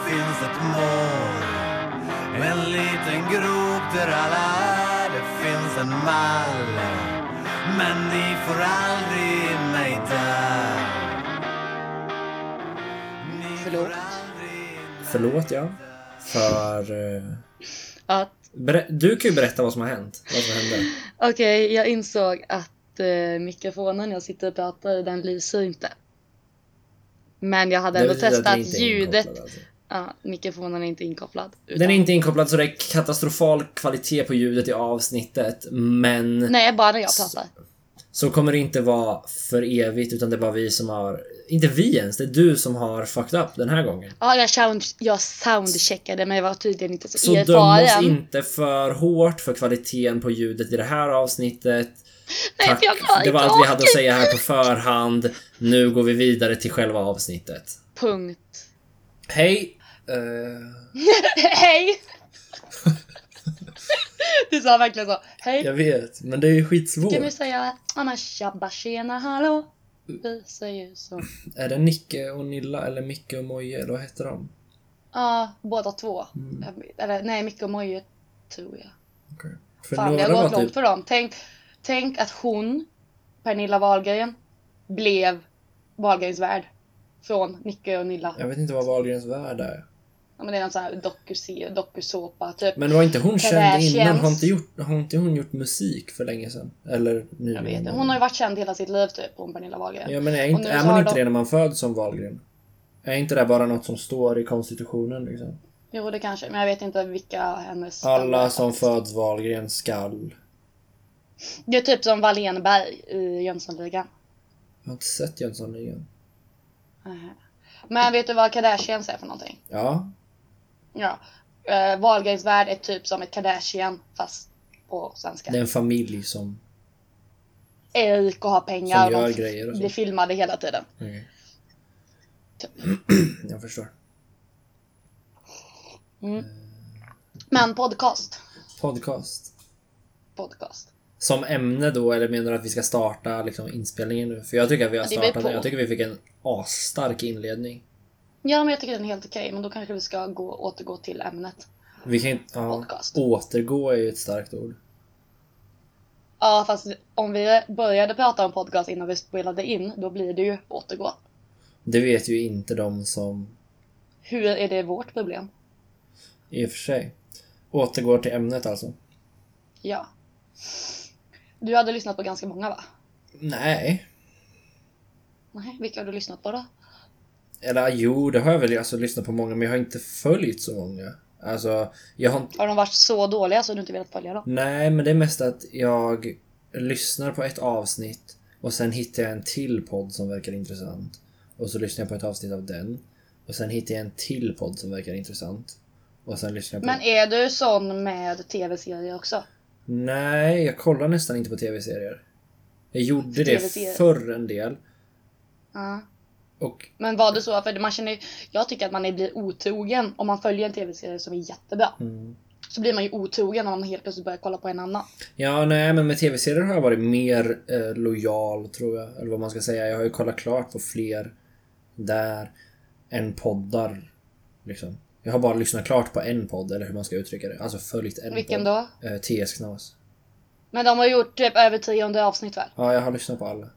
finns ett mål, en liten grop där alla är. Det finns en mall, men ni får aldrig in mig där. Förlåt. Förlåt, ja. För... Att, Du kan ju berätta vad som har hänt. Vad som hände. okej, jag insåg att mikrofonen jag sitter och pratar i, den lyser inte. Men jag hade ändå betyder att den testat inte är ljudet. inkopplad, alltså. Ja, mikrofonen är inte inkopplad. Den är inte inkopplad, så det är katastrofal kvalitet på ljudet i avsnittet. Men Nej, bara när jag pratar. så kommer det inte vara för evigt, utan det är bara vi som har... Inte vi ens, det är du som har fucked up den här gången. Ja, jag soundcheckade, men jag var tydligen inte så Så döm erfaren. oss inte för hårt för kvaliteten på ljudet i det här avsnittet. Nej, Tack. Det var allt vi hade att säga här på förhand. Nu går vi vidare till själva avsnittet. Punkt. Hej. Hej! Du sa verkligen så. Hej. Jag vet, men det är ju skitsvårt. Kan vi säga annars tjabba tjena hallå? Vi säger så. Är det Nicke och Nilla eller Micke och Moje? Eller vad heter de? Ja, båda två. Eller nej, Micke och Moje tror jag. Okay. För Fan, det har några gått var långt typ... för dem. Tänk att hon, Pernilla Wahlgren, blev Wahlgrens värld från Micke och Nilla. Jag vet inte vad Wahlgrens värld är. Ja, men det är någon sån här dokusåpa typ. Men var inte hon känd Kardashians. innan? Har inte hon gjort musik för länge sedan? Eller nu? Jag vet inte. Hon har ju varit känd hela sitt liv typ, hon Pernilla Wahlgren. Ja, men är Och nu man så har inte de- det när man föds som Wahlgren? Är inte det bara något som står i konstitutionen liksom? Jo, det kanske. Men jag vet inte vilka hennes... Alla som föds Wahlgren skall. Det är typ som Wallenberg i Jönssonligan. Jag har inte sett Jönssonligan. Men vet du vad Kardashians är för någonting? Ja. Ja. Wahlgrens värld är typ som ett Kardashian fast på svenska. Det är en familj som Är rik och har pengar. Som gör och grejer och så. blir filmade hela tiden. okay. Typ. Jag förstår. Men podcast. Podcast. Som ämne då, eller menar du att vi ska starta liksom inspelningen nu? För jag tycker att vi har Ja, det beror startat på. den. Jag tycker vi fick en asstark inledning. Ja, men jag tycker den är helt okej. Men då kanske vi ska återgå till ämnet. Vi kan inte... Ja, Podcast. återgå är ju ett starkt ord. Ja, fast om vi började prata om podcast innan vi spelade in, då blir det ju återgå. Det vet ju inte de som... Hur är det vårt problem? I och för sig. Återgår till ämnet alltså. Ja. Du hade lyssnat på ganska många, va? Nej. Nej, vilka har du lyssnat på då? Eller jo, det har jag väl alltså lyssnat på många, men jag har inte följt så många. Alltså, jag har inte... Har de varit så dåliga så du inte velat följa dem? Nej, men det är mest att jag lyssnar på ett avsnitt och sen hittar jag en till podd som verkar intressant. Och så lyssnar jag på ett avsnitt av den. Och sen hittar jag en till podd som verkar intressant. Och sen lyssnar jag på... Men är du sån med tv-serier också? Nej, jag kollar nästan inte på tv-serier. Jag gjorde det TV-serier. förr en del. Ja. Och Men var det så? För man känner, jag tycker att man blir otrogen om man följer en tv-serie som är jättebra. Så blir man ju otrogen om man helt plötsligt börjar kolla på en annan. ja, nej, men med tv-serier har jag varit mer lojal, tror jag. Eller vad man ska säga. Jag har ju kollat klart på fler där än poddar. Liksom. Jag har bara lyssnat klart på en podd, eller hur man ska uttrycka det. Alltså följt en Vilken podd. då? TS Knas. Men de har gjort typ över 300 avsnitt väl? Ja, jag har lyssnat på alla.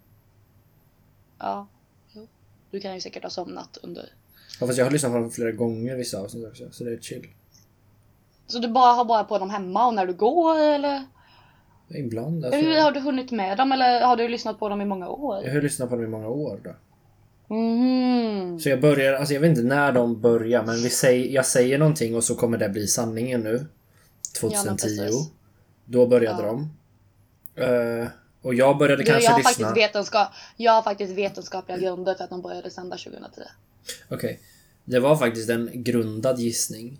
Ja. Jo. Du kan ju säkert ha somnat under. Ja, fast jag har lyssnat på dem flera gånger vissa avsnitt också. Så det är chill. Så du har bara på dem hemma och när du går eller? Ibland. Alltså, Hur har du hunnit med dem eller har du lyssnat på dem i många år? jag har lyssnat på dem i många år då. Mhm. Så jag börjar, alltså jag vet inte när de börjar, men jag säger någonting och så kommer det bli sanningen nu. 2010. Ja, precis. Då började Ja. de. Och jag började kanske jag har lyssna. Jag har faktiskt vetenskapliga grunder för att de började sända 2010. Okej. Det var faktiskt en grundad gissning.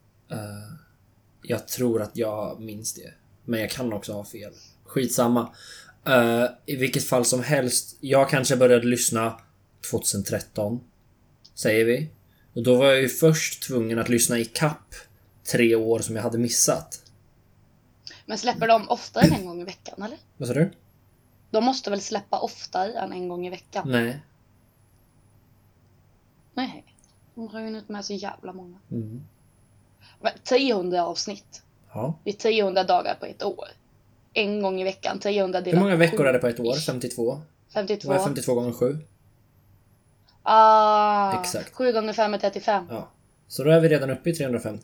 Jag tror att jag minns det. Men jag kan också ha fel. Skitsamma. I vilket fall som helst. Jag kanske började lyssna 2013. Säger vi. Och då var jag ju först tvungen att lyssna i kapp 3 år som jag hade missat. Men släpper de oftare än en gång i veckan eller? Vad sa du? De måste väl släppa oftare än en gång i veckan? Nej. Nej. Hon har ju inte med så jävla många. Mm. Men 300 avsnitt. Ja. Det är 300 dagar på ett år. En gång i veckan. 300 delat Hur många veckor 7. är det på ett år? 52? 52. Vad är 52 gånger 7? Exakt. 7 gånger 5 är 35. Ja. Så då är vi redan uppe i 350.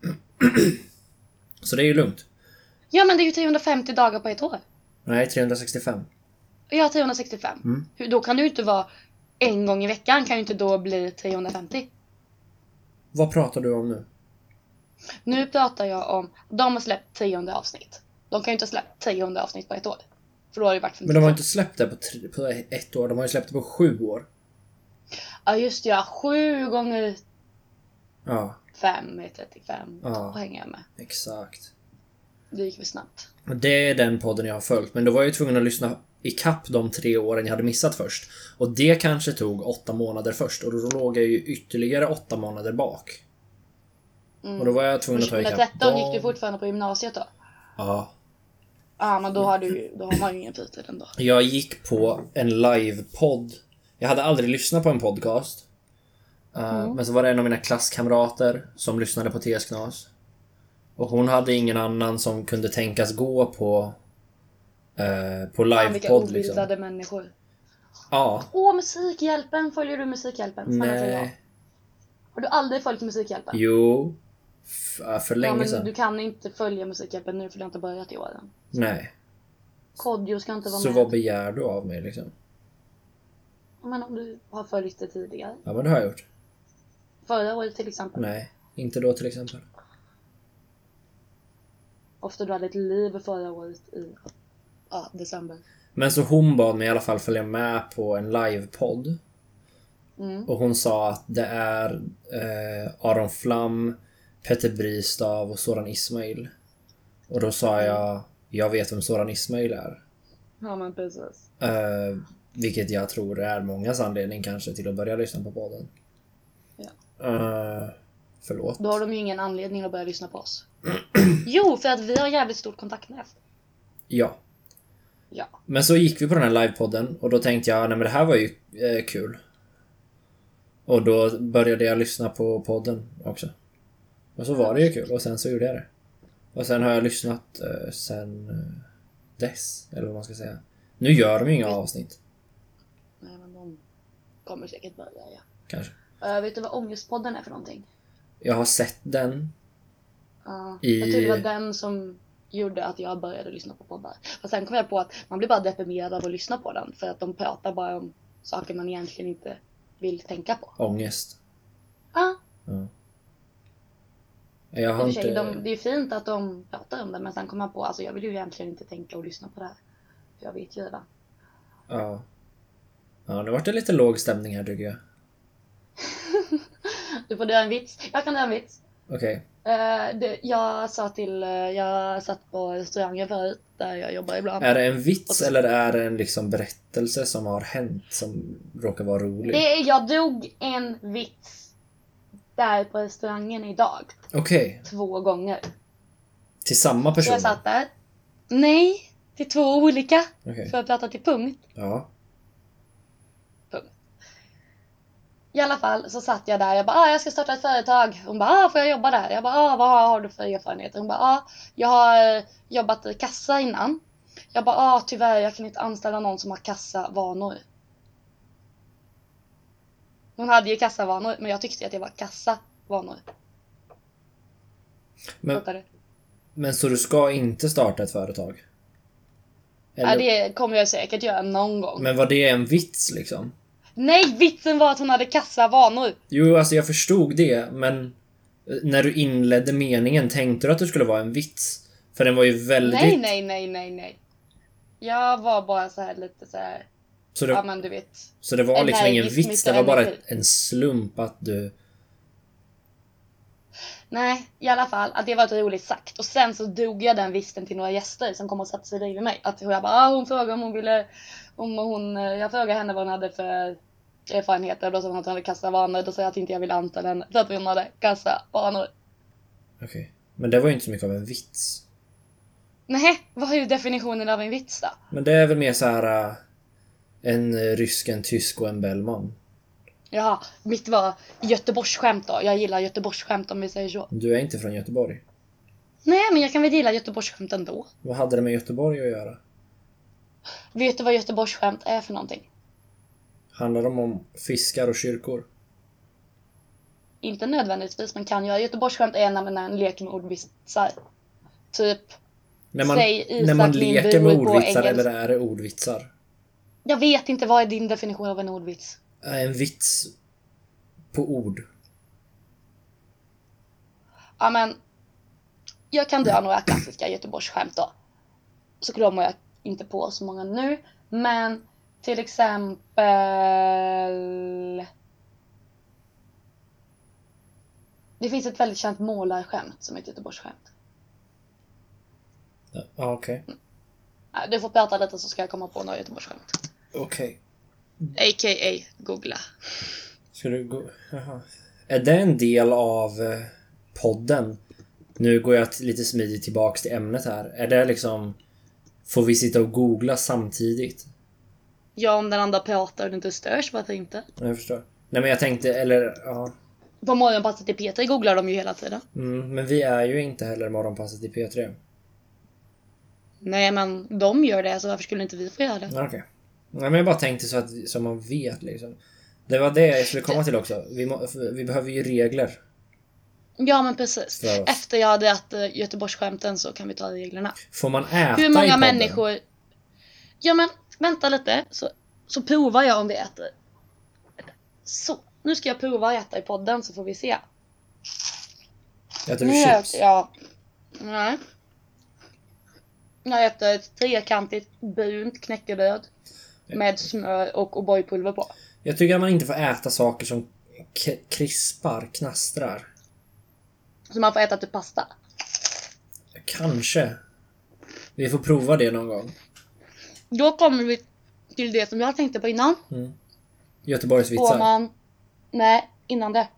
Så det är ju lugnt. Ja, men det är ju 350 dagar på ett år. Nej, 365. Ja, 365. Då kan du inte vara en gång i veckan. Kan ju inte då bli 350. Vad pratar du om nu? Nu pratar jag om, de har släppt 300 avsnitt. De kan ju inte ha släppt 300 avsnitt på ett år. För då har det varit 52. Men de har inte släppt det på ett år. De har ju släppt det på 7 år. Ja, just det. 7 gånger Ja, 5 är 35. Ja. Då hänger jag med. exakt. Det gick väl snabbt. Och det är den podden jag har följt. Men då var jag ju tvungen att lyssna i kapp de 3 åren jag hade missat först. Och det kanske tog 8 månader först. Och då låg jag ju ytterligare 8 månader bak. Och då var jag tvungen att ta i kapp 2013 gick du fortfarande på gymnasiet då? Ja. Ja, men då har man ju ingen fritid ändå. Jag gick på en livepodd. Jag hade aldrig lyssnat på en podcast. Men så var det en av mina klasskamrater som lyssnade på TS Knas. Och hon hade ingen annan som kunde tänkas gå på Vilka livepodd liksom. obildade människor. Ja. Musikhjälpen. Följer du Musikhjälpen? Snälla, säg ja. Nej. Har du aldrig följt Musikhjälpen? Jo. För länge men sedan. du kan inte följa Musikhjälpen nu för det har inte börjat i år än. Nej. Kodjo ska inte vara Så med. vad begär du av mig liksom? Men om du har följt det tidigare. Ja, men det har jag gjort. Förra året till exempel. Nej, inte då till exempel. Ofta du hade ett liv förra året i december. Men så hon bad mig i alla fall följa med på en livepodd. Och hon sa att det är Aron Flam, Petter Bristav och Soran Ismail. Och då sa jag vet vem Soran Ismail är. Ja, men precis. Vilket jag tror är mångas anledning kanske till att börja lyssna på podden. Ja. Förlåt. Då har de ju ingen anledning att börja lyssna på oss. Jo, för att vi har jävligt stort kontaktnät. Ja. Ja. Men så gick vi på den här livepodden och då tänkte jag, nej men det här var ju kul. Och då började jag lyssna på podden också. Och så var det ju kul och sen så gjorde jag det. Och sen har jag lyssnat sen dess, eller vad man ska säga. Nu gör de ju inga avsnitt. Nej, men de kommer säkert börja, ja. Kanske. Vet du vad Ångestpodden är för någonting? Jag har sett den. Jag tror det var den som gjorde att jag började lyssna på poddar. Och sen kom jag på att man blir bara deprimerad av att lyssna på den. För att de pratar bara om saker man egentligen inte vill tänka på. Ångest. Ja. Jag har inte... Det är fint att de pratar om det. Men sen kom jag på, alltså jag vill ju egentligen inte tänka och lyssna på det här. För jag vet ju redan. Ja. Ja, nu vart det lite låg stämning här tycker jag. Du får dra en vits. Jag kan dra en vits. Okej. Jag satt på restaurangen förut där jag jobbar ibland. Är det en vits eller är det en liksom berättelse som har hänt som råkar vara rolig? Jag drog en vits där på restaurangen idag. Okej. 2 gånger. Till samma Så person? jag satt där. Nej, till 2 olika. Okej. För att prata till punkt. Ja. I alla fall så satt jag där. Jag bara, jag ska starta ett företag. Hon bara, får jag jobba där? Jag bara, vad har du för erfarenheter? Hon bara, jag har jobbat i kassa innan. Jag bara, tyvärr, jag kan inte anställa någon som har kassavanor. Hon hade ju kassavanor, men jag tyckte att det var kassavanor. Men så du ska inte starta ett företag? Eller? Ja, det kommer jag säkert göra någon gång. Men var det en vits liksom? Nej, vitsen var att hon hade kassavanor. Jo, alltså jag förstod det, men när du inledde meningen tänkte du att det skulle vara en vits? För den var ju väldigt... Nej. Jag var bara så här lite så här. Så det... Ja, men du vet. Så det var liksom ingen vits, det var bara en slump att du... Nej, i alla fall att det var ett roligt sagt. Och sen så drog jag den vitsen till några gäster som kom och satte sig bredvid mig. Att jag bara, hon frågade om hon ville... jag frågade henne vad hon hade för erfarenheter. Då sa hon att hon hade kassavanor. Då sa jag att inte jag ville anställa henne för att hon hade kassavanor. Okej. Men det var ju inte så mycket av en vits. Nej, vad är ju definitionen av en vits då? Men det är väl mer så här en rysk, en tysk och en Bellman. Jaha, mitt var Göteborgsskämt då. Jag gillar Göteborgsskämt om vi säger så. Du är inte från Göteborg. Nej, men jag kan väl gilla Göteborgsskämt ändå. Vad hade det med Göteborg att göra? Vet du vad Göteborgsskämt är för någonting? Handlar de om fiskar och kyrkor? Inte nödvändigtvis, men kan göra. Göteborgsskämt är när man leker med ordvitsar. Typ, När man leker med ordvitsar eller är det ordvitsar? Jag vet inte, vad är din definition av en ordvits? En vits på ord. Ja, men jag kan dra några klassiska Göteborgsskämt då. Så kommer jag inte på så många nu. Men till exempel... Det finns ett väldigt känt målarskämt som är ett Göteborgsskämt. Ja, okej. Du får prata lite så ska jag komma på några Göteborgsskämt. Okej. A.k.a. googla. Ska du gå... Jaha. Är det en del av podden? Nu går jag lite smidigt tillbaks till ämnet här. Är det liksom... Får vi sitta och googla samtidigt? Ja, om den andra pratar och det inte störs, varför inte? Jag förstår. Nej, men jag tänkte... Eller... Ja. På morgonpasset till Peter googlar de ju hela tiden. Men vi är ju inte heller morgonpasset i P3. Nej, men de gör det, så varför skulle inte vi få göra det? Okej. Nej, men jag bara tänkte så att så man vet liksom. Det var det jag skulle komma till också. Vi behöver ju regler. Ja, men precis. För oss. Efter jag hade ätit Göteborgsskämten så kan vi ta reglerna. Får man äta Hur i många podden? människor... Ja, men vänta lite. Så provar jag om vi äter. Så, nu ska jag prova att äta i podden så får vi se. Äter du chips? Ja. Nej. Jag äter ett trekantigt brunt knäckebröd med smör och O'boy-pulver på. Jag tycker att man inte får äta saker som krispar, knastrar. Så man får äta till pasta. Kanske. Vi får prova det någon gång. Då kommer vi till det som jag tänkte på innan. Göteborgsvitsar. Får man... Nej, innan det.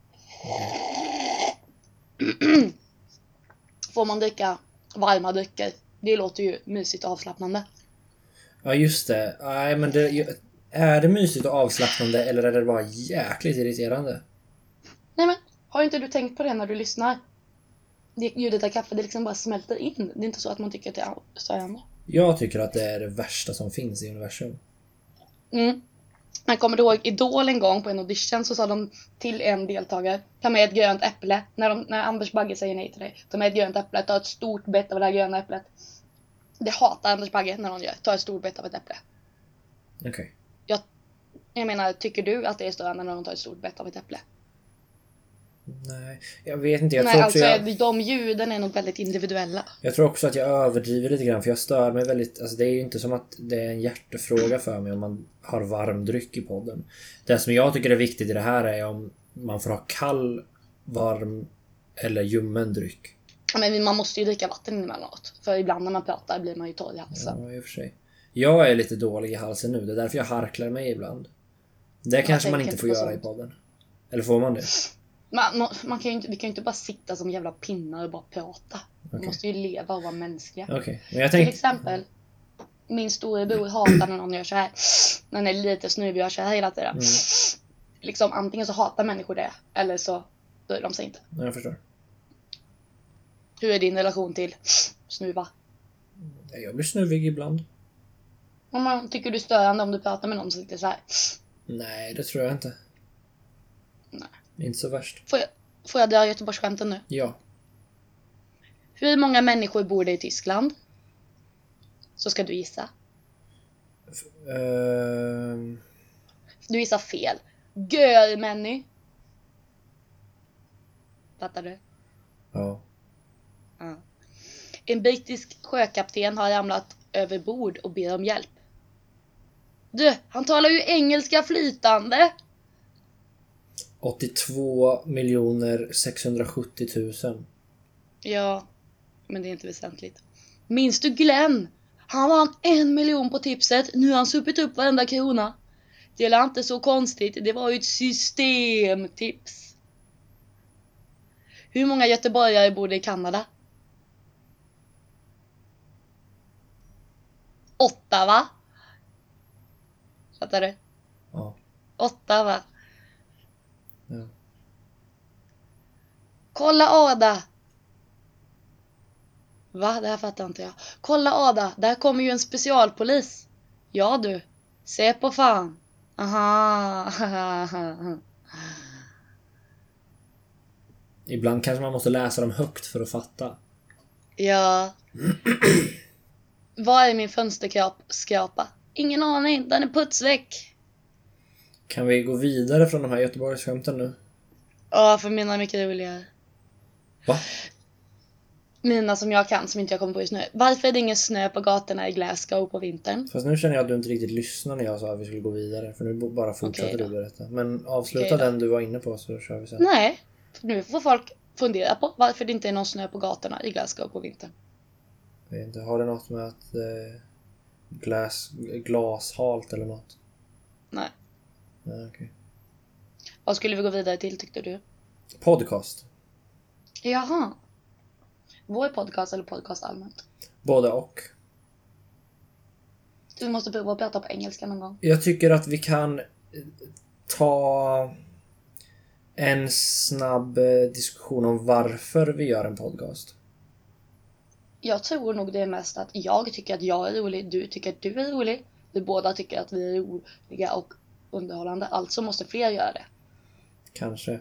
Får man dricka varma drycker? Det låter ju mysigt och avslappnande. Ja, just det. Nej, men är det mysigt och avslappnande eller är det bara jäkligt irriterande? Nej, men har inte du tänkt på det när du lyssnar? Det ljudet av kaffe, det liksom bara smälter in. Det är inte så att man tycker att det är störande. Jag tycker att det är det värsta som finns i universum. Jag kommer ihåg Idol en gång på en audition, så sa de till en deltagare: ta med ett grönt äpple. När Anders Bagge säger nej till dig, ta med ett grönt äpple, ta ett stort bett av det här gröna äpplet. Det hatar Anders Bagge när de gör. Ta ett stort bett av ett äpple. Okej. Jag menar, tycker du att det är störande när de tar ett stort bett av ett äpple? Nej, jag vet inte. Jag Nej, tror också alltså de ljuden är nog väldigt individuella. Jag tror också att jag överdriver lite grann, för jag stör mig väldigt... Alltså det är ju inte som att det är en hjärtefråga för mig om man har varm dryck i podden. Det som jag tycker är viktigt i det här är om man får ha kall, varm eller ljummen dryck. Men man måste ju dricka vatten emellanåt. För ibland när man pratar blir man ju torr i halsen. Ja, i och för sig. Jag är lite dålig i halsen nu. Det är därför jag harklar mig ibland. Det kanske man inte får göra i podden. Eller får man det? Man kan ju inte, vi kan ju inte bara sitta som jävla pinnar och bara prata. Man måste ju leva och vara mänskliga. Okej. Men jag Till exempel, min storebror hatar när någon gör så här. När den är lite snuvig och gör så här hela tiden. Liksom antingen så hatar människor det, eller så bryr de sig inte. Jag förstår. Hur är din relation till snuva? Jag blir snuvig ibland. Tycker du störande om du pratar med någon som sitter så här? Nej, det tror jag inte. Nej. Inte så värst. Får jag dra Göteborgsskämten nu? Ja. Hur många människor bor det i Tyskland? Så ska du gissa. Du gissar fel. Görmänny. Fattar du? Ja. Ja. En brittisk sjökapten har ramlat över bord och ber om hjälp. Du, han talar ju engelska flytande. 82 670 000. Ja, men det är inte väsentligt. Minns du Glenn? Han vann 1 miljon på tipset. Nu har han supit upp varenda krona. Det är inte så konstigt. Det var ju ett systemtips. Hur många göteborgare bor det i Kanada? 8, va? Fattar du? Ja. 8, va? Kolla Ada! Va? Det här fattar inte jag. Kolla Ada, där kommer ju en specialpolis. Ja du, se på fan. Aha. Ibland kanske man måste läsa dem högt för att fatta. Ja. Vad är min fönsterskrapa? Ingen aning, den är putsväck. Kan vi gå vidare från de här Göteborgsskämten nu? Ja, för mina är mycket roligare. Va? Mina som jag kan, som inte jag kommer på just nu. Varför är det ingen snö på gatorna i Glasgow på vintern? Fast nu känner jag att du inte riktigt lyssnar när jag sa att vi skulle gå vidare. För nu bara fortsätter Okej du då. berätta. Men avsluta den du var inne på så kör vi sen. Nej, för nu får folk fundera på varför det inte är någon snö på gatorna i Glasgow på vintern. Jag vet inte, har det något med att glashalt eller något? Nej. Nej, okej. Vad skulle vi gå vidare till tyckte du? Podcast. Jaha. Vår podcast eller podcast allmänt? Både och. Du måste prova att prata på engelska någon gång. Jag tycker att vi kan ta en snabb diskussion om varför vi gör en podcast. Jag tror nog det är mest att jag tycker att jag är rolig, du tycker att du är rolig. Vi båda tycker att vi är roliga och underhållande. Alltså måste fler göra det. Kanske.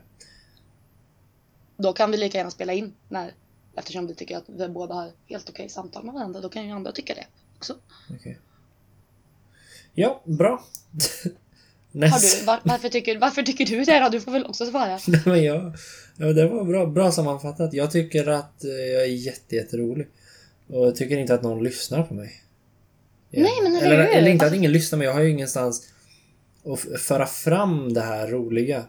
Då kan vi lika gärna spela in eftersom vi tycker att vi båda har helt okej samtal med varandra. Då kan ju andra tycka det också. Okej. Ja, bra. Har du, varför tycker du det då? Du får väl också svara. Nej, men ja, det var bra sammanfattat. Jag tycker att jag är jätterolig. Och jag tycker inte att någon lyssnar på mig. Nej, men eller inte att ingen lyssnar, men jag har ju ingenstans att föra fram det här roliga.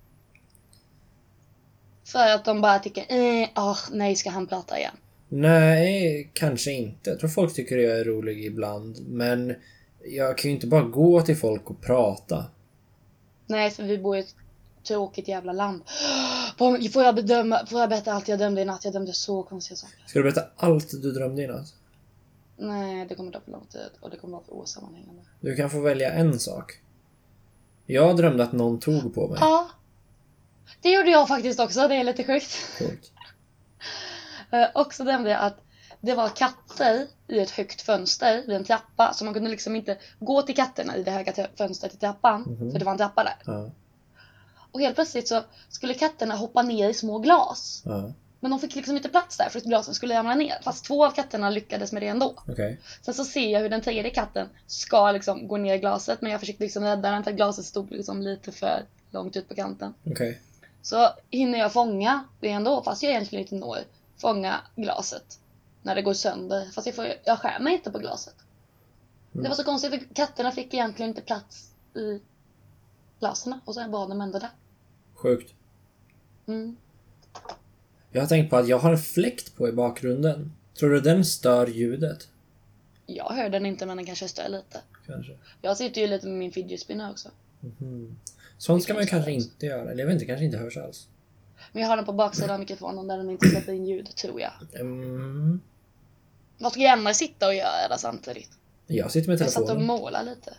För att de bara tycker, nej, ska han prata igen? Nej, kanske inte. Jag tror folk tycker jag är rolig ibland. Men jag kan ju inte bara gå till folk och prata. Nej, för vi bor i ett tråkigt jävla land. Får jag berätta allt jag dömde i natt? Jag dömde så konstiga saker. Ska du berätta allt du drömde i natt? Nej, det kommer ta för lång tid. Och det kommer vara för osammanhängande. Du kan få välja en sak. Jag drömde att någon tog på mig. Ja. Det gjorde jag faktiskt också. Det är lite sjukt. Coolt. Och så drömde jag att det var katter i ett högt fönster vid en trappa. Så man kunde liksom inte gå till katterna i det höga fönstret i trappan. För det var en trappa där. Ja. Och helt plötsligt så skulle katterna hoppa ner i små glas. Ja. Men de fick liksom inte plats där för att glasen skulle ramla ner. Fast 2 av katterna lyckades med det ändå. Okej. Sen så ser jag hur den tredje katten ska liksom gå ner i glaset. Men jag försökte liksom rädda den för att glaset stod liksom lite för långt ut på kanten. Okej. Så hinner jag fånga det ändå, fast jag egentligen inte når. Fånga glaset när det går sönder. Fast jag skär mig inte på glaset. Det var så konstigt för katterna fick egentligen inte plats i glasen. Och så var de ändå där. Sjukt. Mm. Jag har tänkt på att jag har en fläkt på i bakgrunden. Tror du den stör ljudet? Jag hör den inte, men den kanske stör lite. Kanske. Jag sitter ju lite med min fidget spinner också. Sånt ska man ju kanske inte göra. Eller jag vet inte, kanske inte hörs alls. Men jag har den på baksidan av mikrofonen där den inte släpper in ljud, tror jag. Mm. Vad ska jag annars sitta och göra samtidigt? Jag sitter med Jag satt och telefonen. målar lite.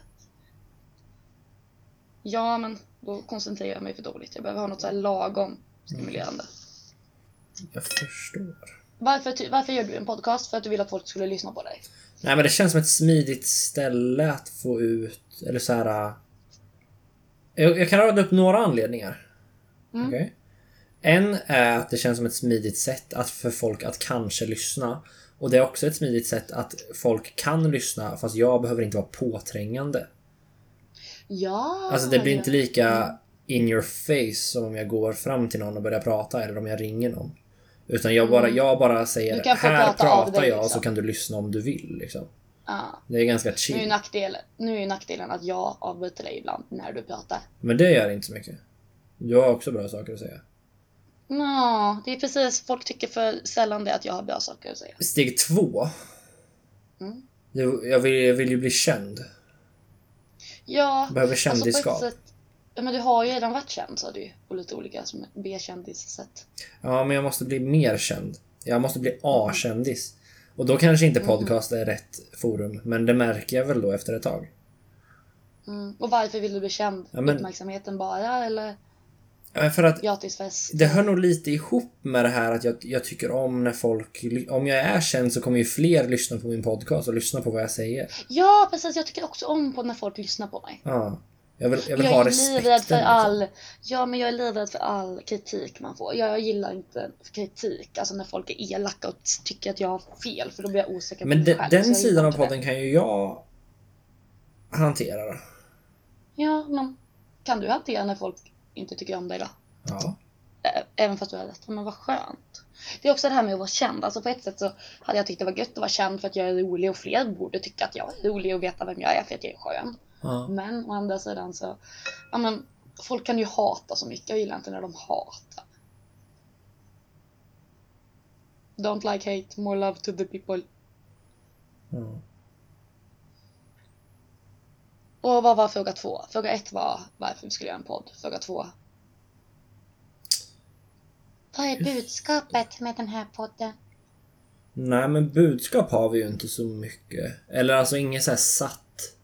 Ja, men då koncentrerar jag mig för dåligt. Jag behöver ha något så här lagom stimulerande. Jag förstår. Varför gör du en podcast? För att du vill att folk skulle lyssna på dig? Nej, men det känns som ett smidigt ställe att få ut. Eller så här. Jag kan rada upp några anledningar. Okej. En är att det känns som ett smidigt sätt att för folk att kanske lyssna. Och det är också ett smidigt sätt att folk kan lyssna fast jag behöver inte vara påträngande. Ja. Alltså det blir inte lika in your face som om jag går fram till någon och börjar prata eller om jag ringer någon. Utan jag bara säger Du kan få här prata av pratar dig, jag och liksom. så kan du lyssna om du vill liksom. Ja. Det är ganska Nu chill. är nackdelen att jag avbryter dig ibland när du pratar. Men det gör inte så mycket. Du har också bra saker att säga. Ja, det är precis. Folk tycker för sällan det att jag har bra saker att säga. Steg 2. Jag vill ju bli känd. Ja, Behöver alltså på kändisskap. ett sätt. Ja, men du har ju redan varit känd, sa du ju. På lite olika som B-kändis-sätt. Ja, men jag måste bli mer känd. Jag måste bli A-kändis. Och då kanske inte podcast är rätt forum. Men det märker jag väl då efter ett tag. Och varför vill du bli känd? Ja, men- Uppmärksamheten bara, eller? För att gratisfest. det hör nog lite ihop med det här att jag tycker om när folk... Om jag är känd så kommer ju fler lyssna på min podcast och lyssna på vad jag säger. Ja, precis. Jag tycker också om på när folk lyssnar på mig. Ja. Jag vill Jag ha är respekten. livrädd för liksom. Ja, men jag är livrädd för all kritik man får. Jag gillar inte kritik. Alltså när folk är elaka och tycker att jag har fel. För då blir jag osäker på Men mig själv. den så jag sidan gillar av inte det. podden kan ju jag hantera då. Ja, men kan du hantera när folk inte tycker om dig då? Ja. Även fast du har rätt. Men vad skönt. Det är också det här med att vara känd. Alltså på ett sätt så hade jag tyckt det var gött att vara känd för att jag är rolig. Och fler borde tycka att jag är rolig och veta vem jag är för att jag är skön. Ja. Men å andra sidan så... Ja, men folk kan ju hata så mycket. Jag gillar inte när de hatar. Don't like hate, more love to the people. Mm. Och vad var fråga 2? Fråga 1 var varför vi skulle göra en podd. Fråga 2. Vad är budskapet med den här podden? Nej, men budskap har vi ju inte så mycket. Eller alltså inget så här satt.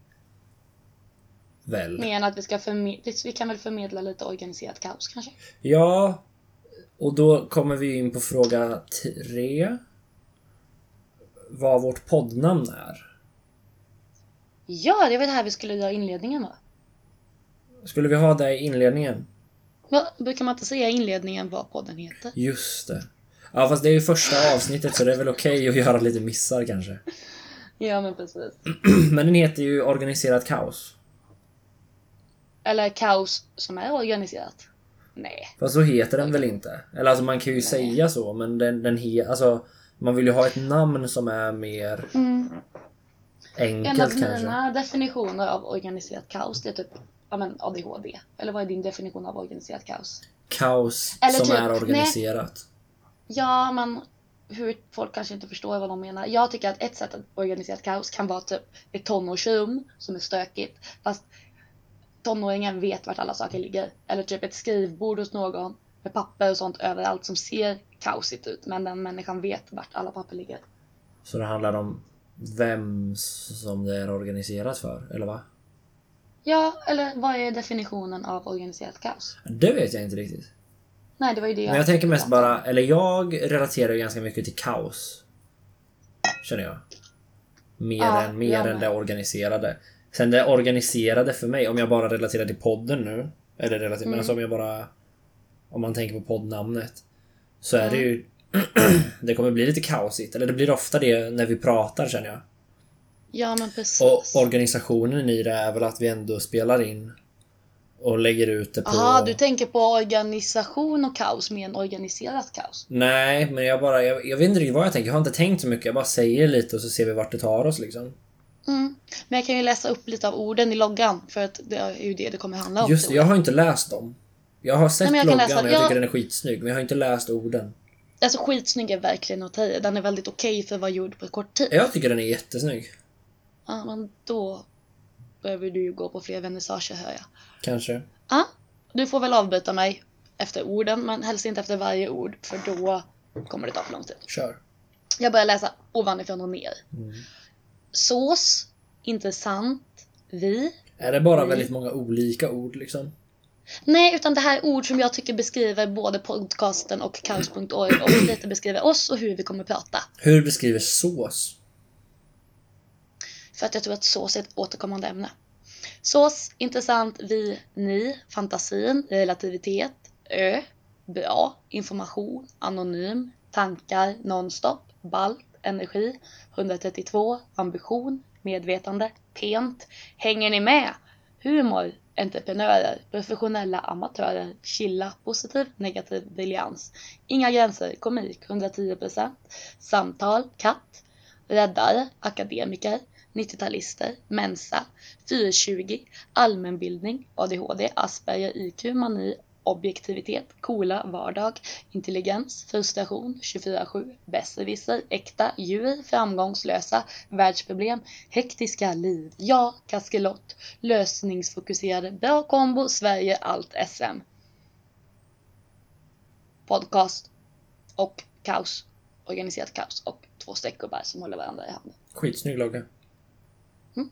Väl. Men att vi kan väl förmedla lite organiserat kaos kanske? Ja. Och då kommer vi in på fråga 3. Vad vårt poddnamn är. Ja, det var det här vi skulle göra inledningen med. Skulle vi ha det i inledningen? Ja, brukar man inte säga i inledningen vad podden heter? Just det. Ja, fast det är ju första avsnittet så det är väl okej att göra lite missar kanske. Ja, men precis. Men den heter ju Organiserat kaos. Eller kaos som är organiserat. Nej. Fast så heter den väl inte? Eller alltså man kan ju säga så, men alltså man vill ju ha ett namn som är mer enkelt En av kanske. mina definitioner av organiserat kaos det är typ ADHD. Eller vad är din definition av organiserat kaos? Kaos Eller som typ, är organiserat. Ja, men hur folk kanske inte förstår vad de menar. Jag tycker att ett sätt att organiserat kaos kan vara typ ett tonårsrum som är stökigt. Fast tonåringen vet vart alla saker ligger. Eller typ ett skrivbord hos någon med papper och sånt överallt som ser kaosigt ut. Men den människan vet vart alla papper ligger. Så det handlar om vem som det är organiserat för, eller va? Ja, eller vad är definitionen av organiserat kaos? Det vet jag inte riktigt. Nej, det var ju det Men jag tänker mest bara, eller jag relaterar ju ganska mycket till kaos. Känner jag. Mer än det organiserade. Sen det organiserade för mig, om jag bara relaterar till podden nu. Eller relaterar, men alltså om man tänker på poddnamnet. Så är det ju det kommer bli lite kaosigt. Eller det blir ofta det när vi pratar, känner jag. Ja, men precis. Och organisationen i det är väl att vi ändå spelar in och lägger ut det på... Jaha, du tänker på organisation och kaos med en organiserat kaos? Nej, men jag vet inte riktigt vad jag tänker. Jag har inte tänkt så mycket. Jag bara säger lite och så ser vi vart det tar oss liksom. Men jag kan ju läsa upp lite av orden i loggan. För att det är ju det kommer handla om. Just det, jag har inte läst dem. Jag har sett Nej, loggan läsa, och jag tycker den är skitsnygg. Men jag har inte läst orden. Alltså skitsnygg är verkligen att ta i. Den är väldigt okej för att vara gjord på kort tid. Jag tycker den är jättesnygg. Ja, men då behöver du ju gå på fler vernissager, hör jag. Kanske. Ja, du får väl avbryta mig efter orden. Men helst inte efter varje ord. För då kommer det ta för lång tid. Kör. Jag börjar läsa ovanifrån och ner. Sås, intressant, vi. Är det bara väldigt många olika ord liksom? Nej, utan det här är ord som jag tycker beskriver både podcasten och kaos.org. Och lite beskriver oss och hur vi kommer prata. Hur beskriver sås? För att jag tror att sås är ett återkommande ämne. Sås, intressant, vi, ni, fantasin, relativitet, bra, information, anonym, tankar, nonstop, ballt, energi, 132, ambition, medvetande, pent. Hänger ni med? Humor, entreprenörer, professionella amatörer, chilla, positiv, negativ, briljans. Inga gränser, komik, 110%, samtal, katt, räddare, akademiker, 90-talister, mensa, 420, allmänbildning, ADHD, Asperger, IQ, mani, objektivitet, coola, vardag, intelligens, frustration, 24/7, besserwisser, äkta, djur, framgångslösa, världsproblem, hektiska liv, ja, kaskelott, lösningsfokuserade, bra kombo, Sverige, allt SM. Podcast och kaos, organiserat kaos och 2 streckgubbar som håller varandra i handen. Skitsnygg logga.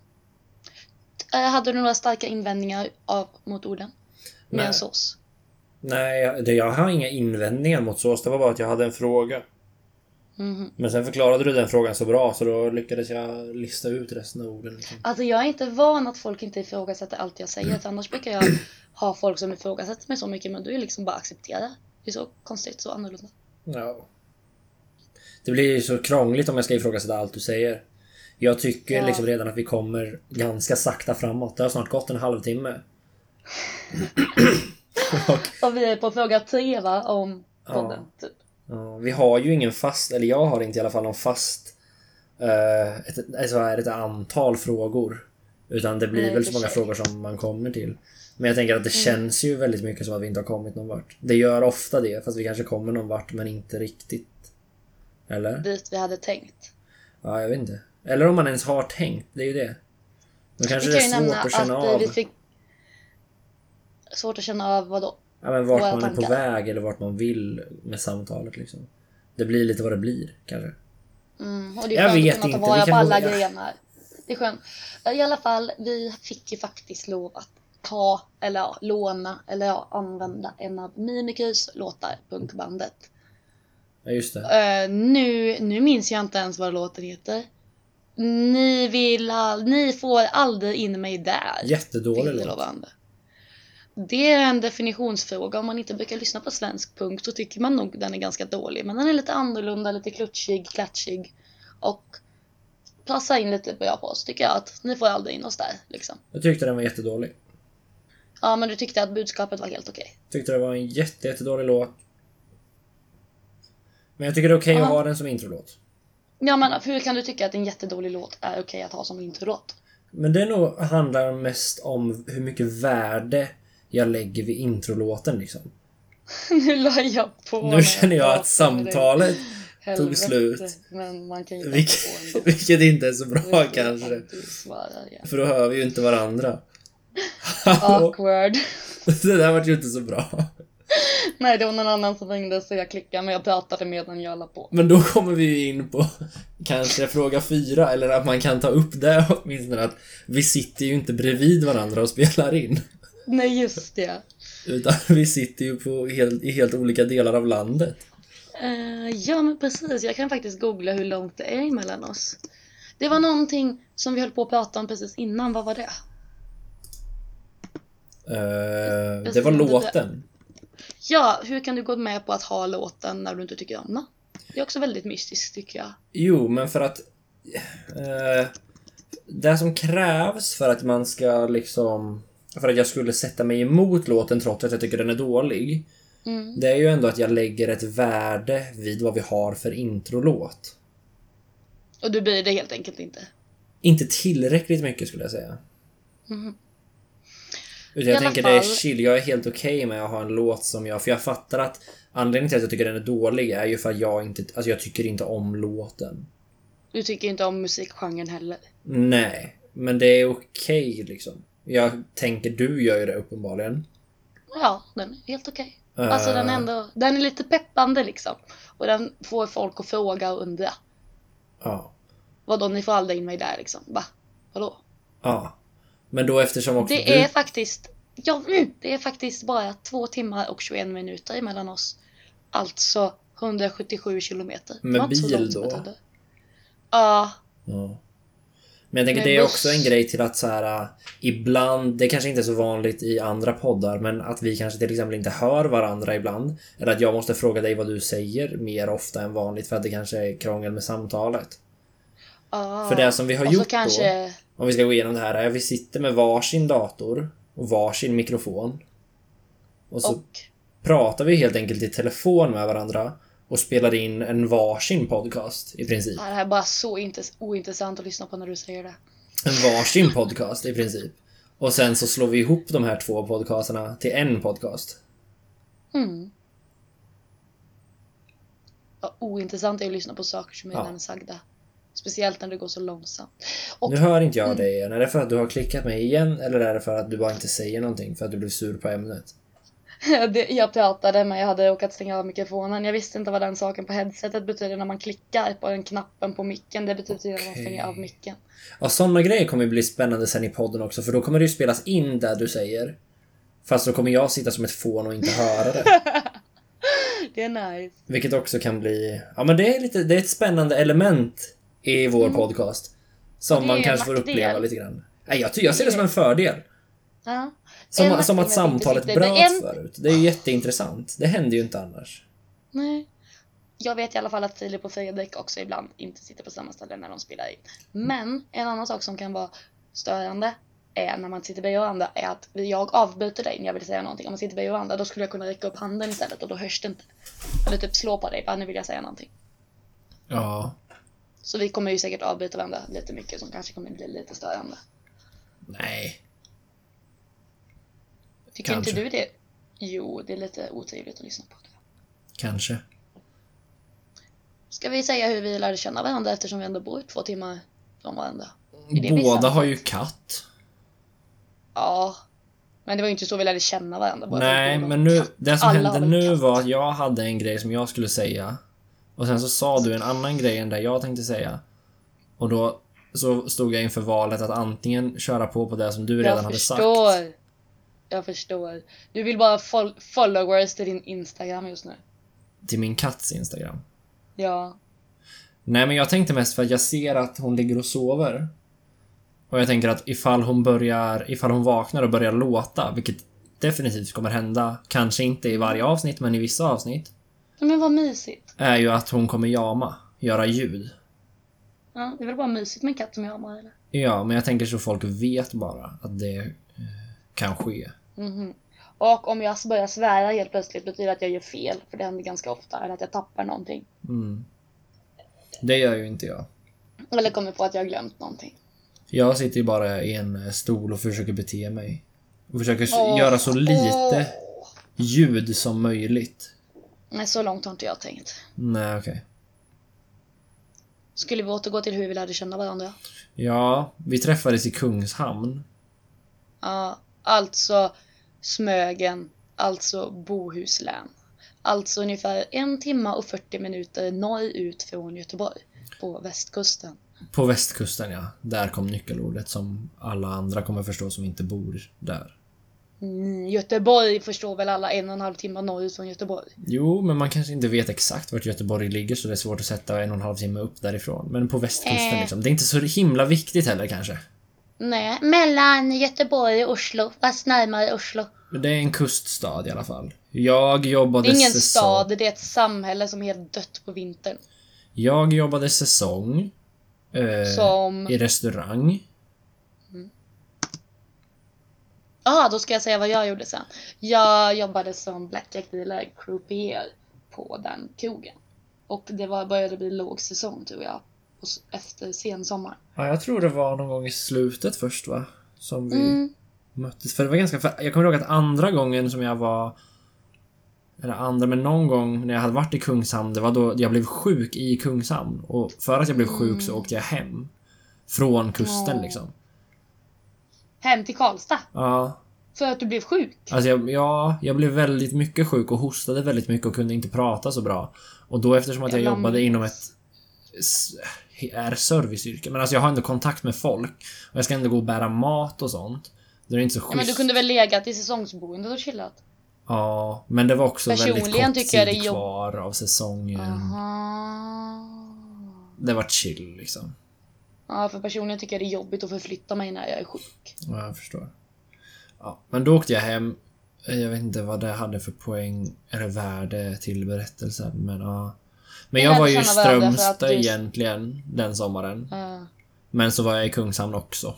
Hade du några starka invändningar mot orden? Med en sås? Nej, jag har inga invändningar mot sås. Det var bara att jag hade en fråga. Men sen förklarade du den frågan så bra, så då lyckades jag lista ut resten av orden. Liksom. Alltså jag är inte van att folk inte ifrågasätter allt jag säger. För annars brukar jag ha folk som ifrågasätter mig så mycket. Men du är liksom bara acceptera. Det är så konstigt, så annorlunda. Ja. Det blir så krångligt om jag ska ifrågasätta allt du säger. Jag tycker liksom redan att vi kommer ganska sakta framåt. Det har snart gått en halvtimme. Och vi är på fråga 3 va? Om podden typ. Ja, vi har ju ingen fast, eller jag har inte i alla fall någon fast ett antal frågor. Utan det blir väl så många frågor som man kommer till. Men jag tänker att det känns ju väldigt mycket som att vi inte har kommit någon vart. Det gör ofta det, fast vi kanske kommer någon vart men inte riktigt. Eller? Dit vi hade tänkt. Ja, jag vet inte. Eller om man ens har tänkt, det är ju det. Men kanske det är svårt att känna av. Vi fick svårt att känna av vad då? Ja, men vart man är på väg eller vart man vill med samtalet liksom. Det blir lite vad det blir, kanske. Och det är skönt att kunna ta vara på alla grejerna. Det är skönt. I alla fall, vi fick ju faktiskt lov att låna eller använda en av Mimikry's låtar, punkbandet. Ja, just det. Nu minns jag inte ens vad låten heter. Ni får aldrig in mig där. Jättedålig låt. Det är en definitionsfråga. Om man inte brukar lyssna på svensk punk så tycker man nog den är ganska dålig. Men den är lite annorlunda, lite klatschig. Och passar in lite bra på oss. Tycker jag att ni får aldrig in oss där liksom. Jag tyckte den var jättedålig. Ja, men du tyckte att budskapet var helt okej. Tyckte det var en jättedålig låt. Men jag tycker det är okej att ha den som introlåt. Ja, men hur kan du tycka att en jättedålig låt är okej att ha som introlåt? Men det nog handlar mest om hur mycket värde jag lägger vid introlåten liksom. Nu la jag på. Nu känner jag att samtalet tog slut. Men man kan ju vilket inte är så bra kanske. För då hör vi ju inte varandra. Awkward. Det där var ju inte så bra. Nej, det var någon annan som ringde så jag klickade, men jag pratade medan jag la på. Men då kommer vi in på kanske fråga 4, eller att man kan ta upp det åtminstone, att vi sitter ju inte bredvid varandra och spelar in. Nej, just det. Utan vi sitter ju i helt olika delar av landet. Ja, men precis. Jag kan faktiskt googla hur långt det är mellan oss. Det var någonting som vi höll på att prata om precis innan. Vad var det? Det var låten. Ja, hur kan du gå med på att ha låten när du inte tycker om den? Det är också väldigt mystiskt tycker jag. Jo, men för att det som krävs för att man ska liksom, för att jag skulle sätta mig emot låten trots att jag tycker den är dålig, det är ju ändå att jag lägger ett värde vid vad vi har för introlåt. Och du bryr dig helt enkelt inte? Inte tillräckligt mycket skulle jag säga. Jag tänker det är chill, jag är helt okej med att ha en låt som jag, för jag fattar att anledningen till att jag tycker den är dålig är ju för att jag tycker inte om låten. Du tycker inte om musikgenren heller? Nej, men det är okej liksom. Jag tänker du gör ju det uppenbarligen. Ja, den är helt okej. Alltså den är lite peppande liksom. Och den får folk att fråga och undra. Ja. Vadå, ni får aldrig in mig där liksom. Va? Vadå? Ja. Men då eftersom också det är faktiskt bara 2 timmar och 21 minuter mellan oss. Alltså 177 kilometer. Med bil då? Ja. Men jag tänker det är också en grej till att så här, ibland, det kanske inte är så vanligt i andra poddar, men att vi kanske till exempel inte hör varandra ibland. Eller att jag måste fråga dig vad du säger mer ofta än vanligt för att det kanske är krångel med samtalet. För det som vi har gjort kanske... då, om vi ska gå igenom det här, är att vi sitter med varsin dator och varsin mikrofon. Och så pratar vi helt enkelt i telefon med varandra och spelar in en varsin podcast i princip. Ja, det här är bara så ointressant att lyssna på när du säger det. En varsin podcast i princip. Och sen så slår vi ihop de här 2 podcasterna till en podcast. Ja, ointressant är att lyssna på saker som redan är sagda. Speciellt när det går så långsamt. Nu hör inte jag dig igen. Är det för att du har klickat mig igen? Eller är det för att du bara inte säger någonting? För att du blev sur på ämnet? Jag pratade men jag hade råkat stänga av mikrofonen. Jag visste inte vad den saken på headsetet betyder när man klickar på den knappen på micken. Det betyder att man stänger av micken. Ja, sådana grejer kommer bli spännande sen i podden också. För då kommer det ju spelas in där du säger. Fast då kommer jag sitta som ett fån och inte höra det. Det är nice. Vilket också kan bli... Ja, men det är ett spännande element i vår podcast. Som man kanske får uppleva lite grann. Nej, jag ser det som en fördel. Ja. Som att samtalet bröts förut. Det är ju jätteintressant. Det händer ju inte annars. Nej. Jag vet i alla fall att Filip och Fredrik också ibland inte sitter på samma ställe när de spelar in. Men en annan sak som kan vara störande är när man sitter bredvid varandra är att jag avbryter dig när jag vill säga någonting. Om man sitter bredvid varandra, då skulle jag kunna räcka upp handen istället och då hörs det inte. Eller typ slå på dig, bara nu vill jag säga någonting. Ja. Så vi kommer ju säkert avbryta varandra lite mycket som kanske kommer bli lite störande. Nej. Tycker Kanske. inte du det? Jo, det är lite otrevligt att lyssna på det. Kanske. Ska vi säga hur vi lärde känna varandra eftersom vi ändå bor 2 timmar från varandra? Båda har ju katt. Ja. Men det var ju inte så vi lärde känna varandra. Bara Nej, men nu, det som hände nu var att jag hade en grej som jag skulle säga. Och sen så sa du en annan grej än det jag tänkte säga. Och då så stod jag inför valet att antingen köra på det som du redan hade sagt. Jag förstår. Du vill bara followers till din Instagram just nu. Till min katts Instagram. Ja. Nej, men jag tänkte mest för att jag ser att hon ligger och sover. Och jag tänker att ifall hon vaknar och börjar låta, vilket definitivt kommer hända, kanske inte i varje avsnitt men i vissa avsnitt. Men vad mysigt. Är ju att hon kommer göra ljud. Ja, det är väl bara mysigt med en katt som jamar eller? Ja, men jag tänker så folk vet bara att det kan ske. Mhm. Och om jag börjar svära helt plötsligt betyder det att jag gör fel, för det händer ganska ofta, eller att jag tappar någonting. Det gör ju inte jag. Eller kommer på att jag har glömt någonting. Jag sitter ju bara i en stol och försöker bete mig. Och försöker göra så lite ljud som möjligt. Nej, så långt har inte jag tänkt. Nej, okej. Skulle vi återgå till hur vi lärde känna varandra? Ja, vi träffades i Kungshamn. Ja, alltså Smögen, alltså Bohuslän. Alltså ungefär 1 timme och 40 minuter norrut från Göteborg, på västkusten. På västkusten, ja. Där kom nyckelordet som alla andra kommer förstå som inte bor där. Göteborg förstår väl alla 1,5 timmar norrut från Göteborg. Jo, men man kanske inte vet exakt vart Göteborg ligger, så det är svårt att sätta 1,5 timme upp därifrån. Men på västkusten liksom. Det är inte så himla viktigt heller kanske. Nej, mellan Göteborg och Oslo. Fast närmare Oslo. Det är en kuststad i alla fall. Jag jobbade Det är ingen säsong. stad, det är ett samhälle som är helt dött på vintern. Jag jobbade säsong i restaurang. Då ska jag säga vad jag gjorde sen. Jag jobbade som blackjack dealer, croupier på den krogen. Och det började bli låg säsong tror jag. Efter sensommar. Ja, jag tror det var någon gång i slutet först, va? Som vi möttes. För det var jag kommer ihåg att andra gången som jag var... men någon gång när jag hade varit i Kungshamn, det var då jag blev sjuk i Kungshamn. Och för att jag blev sjuk så åkte jag hem. Från kusten liksom. Hem till Karlstad? Ja. För att du blev sjuk? Alltså jag blev väldigt mycket sjuk och hostade väldigt mycket och kunde inte prata så bra. Och då eftersom att jag jobbade inom ett serviceyrke, men alltså jag har ändå kontakt med folk och jag ska ändå gå och bära mat och sånt. Det är inte så schysst. Ja, men du kunde väl legat i säsongsboendet och chillat? Ja, men det var också väldigt kort tid kvar av säsongen. Aha. Det var chill liksom. Ja, för personligen tycker jag det är jobbigt att förflytta mig när jag är sjuk. Ja, jag förstår. Ja, men då åkte jag hem. Jag vet inte vad det hade för poäng eller värde till berättelsen, men ja. Men jag var ju i Strömstad egentligen den sommaren. Men så var jag i Kungshamn också.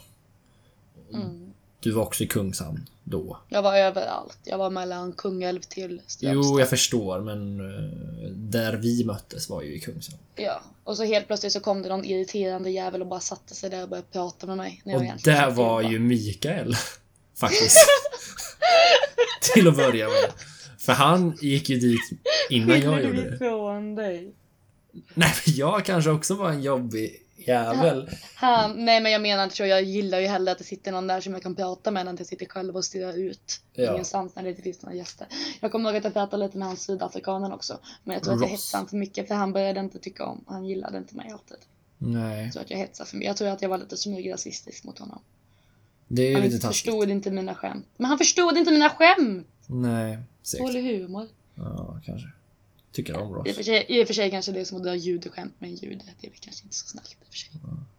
Du var också i Kungshamn då. Jag var överallt. Jag var mellan Kungälv till Strömstad. Jo, jag förstår, men där vi möttes var ju i Kungshamn. Ja, och så helt plötsligt så kom det någon irriterande jävel och bara satte sig där och började prata med mig. Och där var ju Mikael, faktiskt. Till att börja med. För han gick ju dit innan jag gjorde det. Från dig. Nej, men jag kanske också var en jobbig jävel. Nej, men jag menar inte så. Jag gillar ju hellre att det sitter någon där som jag kan prata med än att jag sitter själv och stirrar ut ingenstans när det inte finns några gäster. Jag kommer ihåg att jag pratade lite med hans sydafrikanen också. Men jag tror att jag hetsade för mycket, för han började inte tycka om. Han gillade inte mig alltid. Nej. Jag tror att jag hetsade för mycket. Jag tror att jag var lite smygrasistisk mot honom. Det är ju Han lite taskigt. förstod inte mina skämt. Men han förstod inte mina skämt! Nej, säkert. Dålig humor. Ja, kanske. Tycker om Ross. I och för sig kanske det är som att dra ljudeskämt med ljud. Det är väl kanske inte så snällt i och för sig.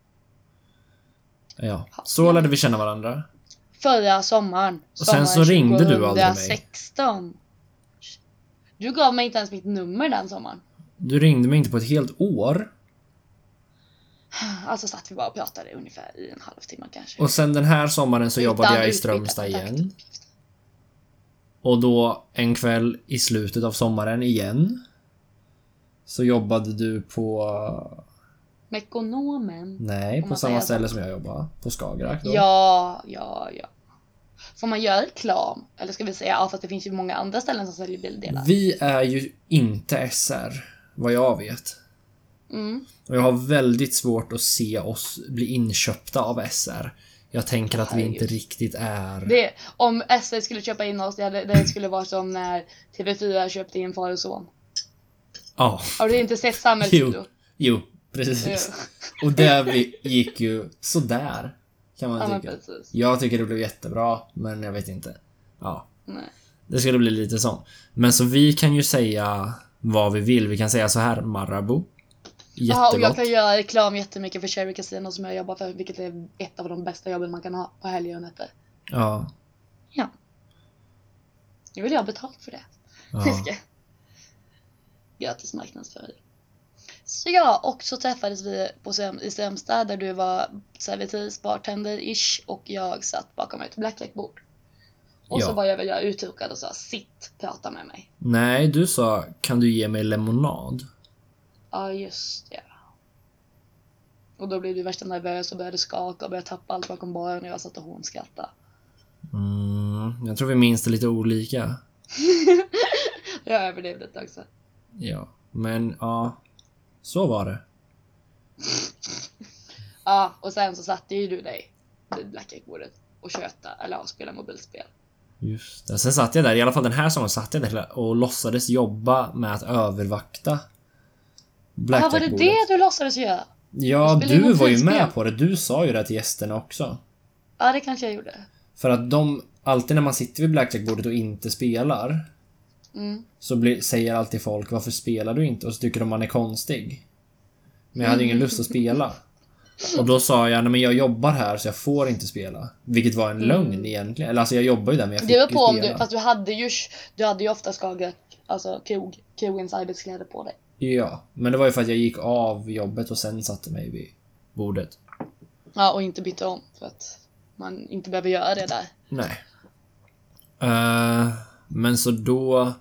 Ja, så lärde vi känna varandra. Förra sommaren. Och sen så ringde du aldrig mig. 2016. Du gav mig inte ens mitt nummer den sommaren. Du ringde mig inte på ett helt år. Alltså satt vi bara och pratade ungefär i en halvtimme kanske. Och sen den här sommaren så jobbade jag i utbyta Strömstad igen. kontaktuppgifter. Och då en kväll i slutet av sommaren igen så jobbade du på... Mekonomen. Nej, Om på man samma säger ställe så. som jag jobbar. På Skagerrak då. Ja. Får man göra reklam? Eller ska vi säga, ja, fast det finns ju många andra ställen som säljer bildelar. Vi är ju inte SR, vad jag vet. Mm. Och jag har väldigt svårt att se oss bli inköpta av SR. Jag tänker att vi inte Herregud. riktigt är... Det, om SR skulle köpa in oss, det skulle vara som när TV4 köpte in Far och Son. Ja, Har du inte sett Samhällsvideo? jo, precis. Och det gick ju sådär, kan man tycka. Precis. Jag tycker det blev jättebra, men jag vet inte. Ja, Nej. det skulle bli lite sånt. Men så vi kan ju säga vad vi vill. Vi kan säga så här, Marabou. Ja, och jag Jättegott. kan göra reklam jättemycket för Cherry Casino som jag jobbar för, vilket är ett av de bästa jobben man kan ha på helger och nätter. Ja. Ja. Nu vill jag ha betalt för det. Ja. Gratis marknadsföring. Så ja, och så träffades vi i Strömstad där du var servitris, bartender-ish och jag satt bakom ett blackjackbord. Och Ja. så var jag väl uttråkad och sa, sitt, prata med mig. Nej, du sa, kan du ge mig lemonad? Ja, just det. Och då blev du värsta nervös och började skaka och började tappa allt bakom baren och jag satt och hånskrattade. Jag tror vi minns det lite olika. Jag överdrev det också. Ja, men ja, så var det. Ja, och sen så satte ju du dig vid blackjackbordet och spela mobilspel. Just det. Sen satt jag där, i alla fall den här sommaren satt jag där och låtsades jobba med att övervakta Ja, var det blackjackbordet. det du låtsades göra? Ja, Du spelade du var ju mobilspel. med på det. Du sa ju det till gästerna också. Ja, det kanske jag gjorde. För att alltid när man sitter vid blackjackbordet och inte spelar så säger alltid folk, varför spelar du inte? Och så tycker de man är konstig. Men jag hade ingen lust att spela. Och då sa jag, nej men jag jobbar här så jag får inte spela. Vilket var en lögn egentligen. Eller alltså jag jobbar ju där men jag fick Det var ju på om spela. fast du hade ju ofta Skagerrak, alltså krogens arbetskläder på dig. Ja, men det var ju för att jag gick av jobbet och sen satte mig vid bordet. Ja, och inte bytte om för att man inte behöver göra det där. Nej. Men så då...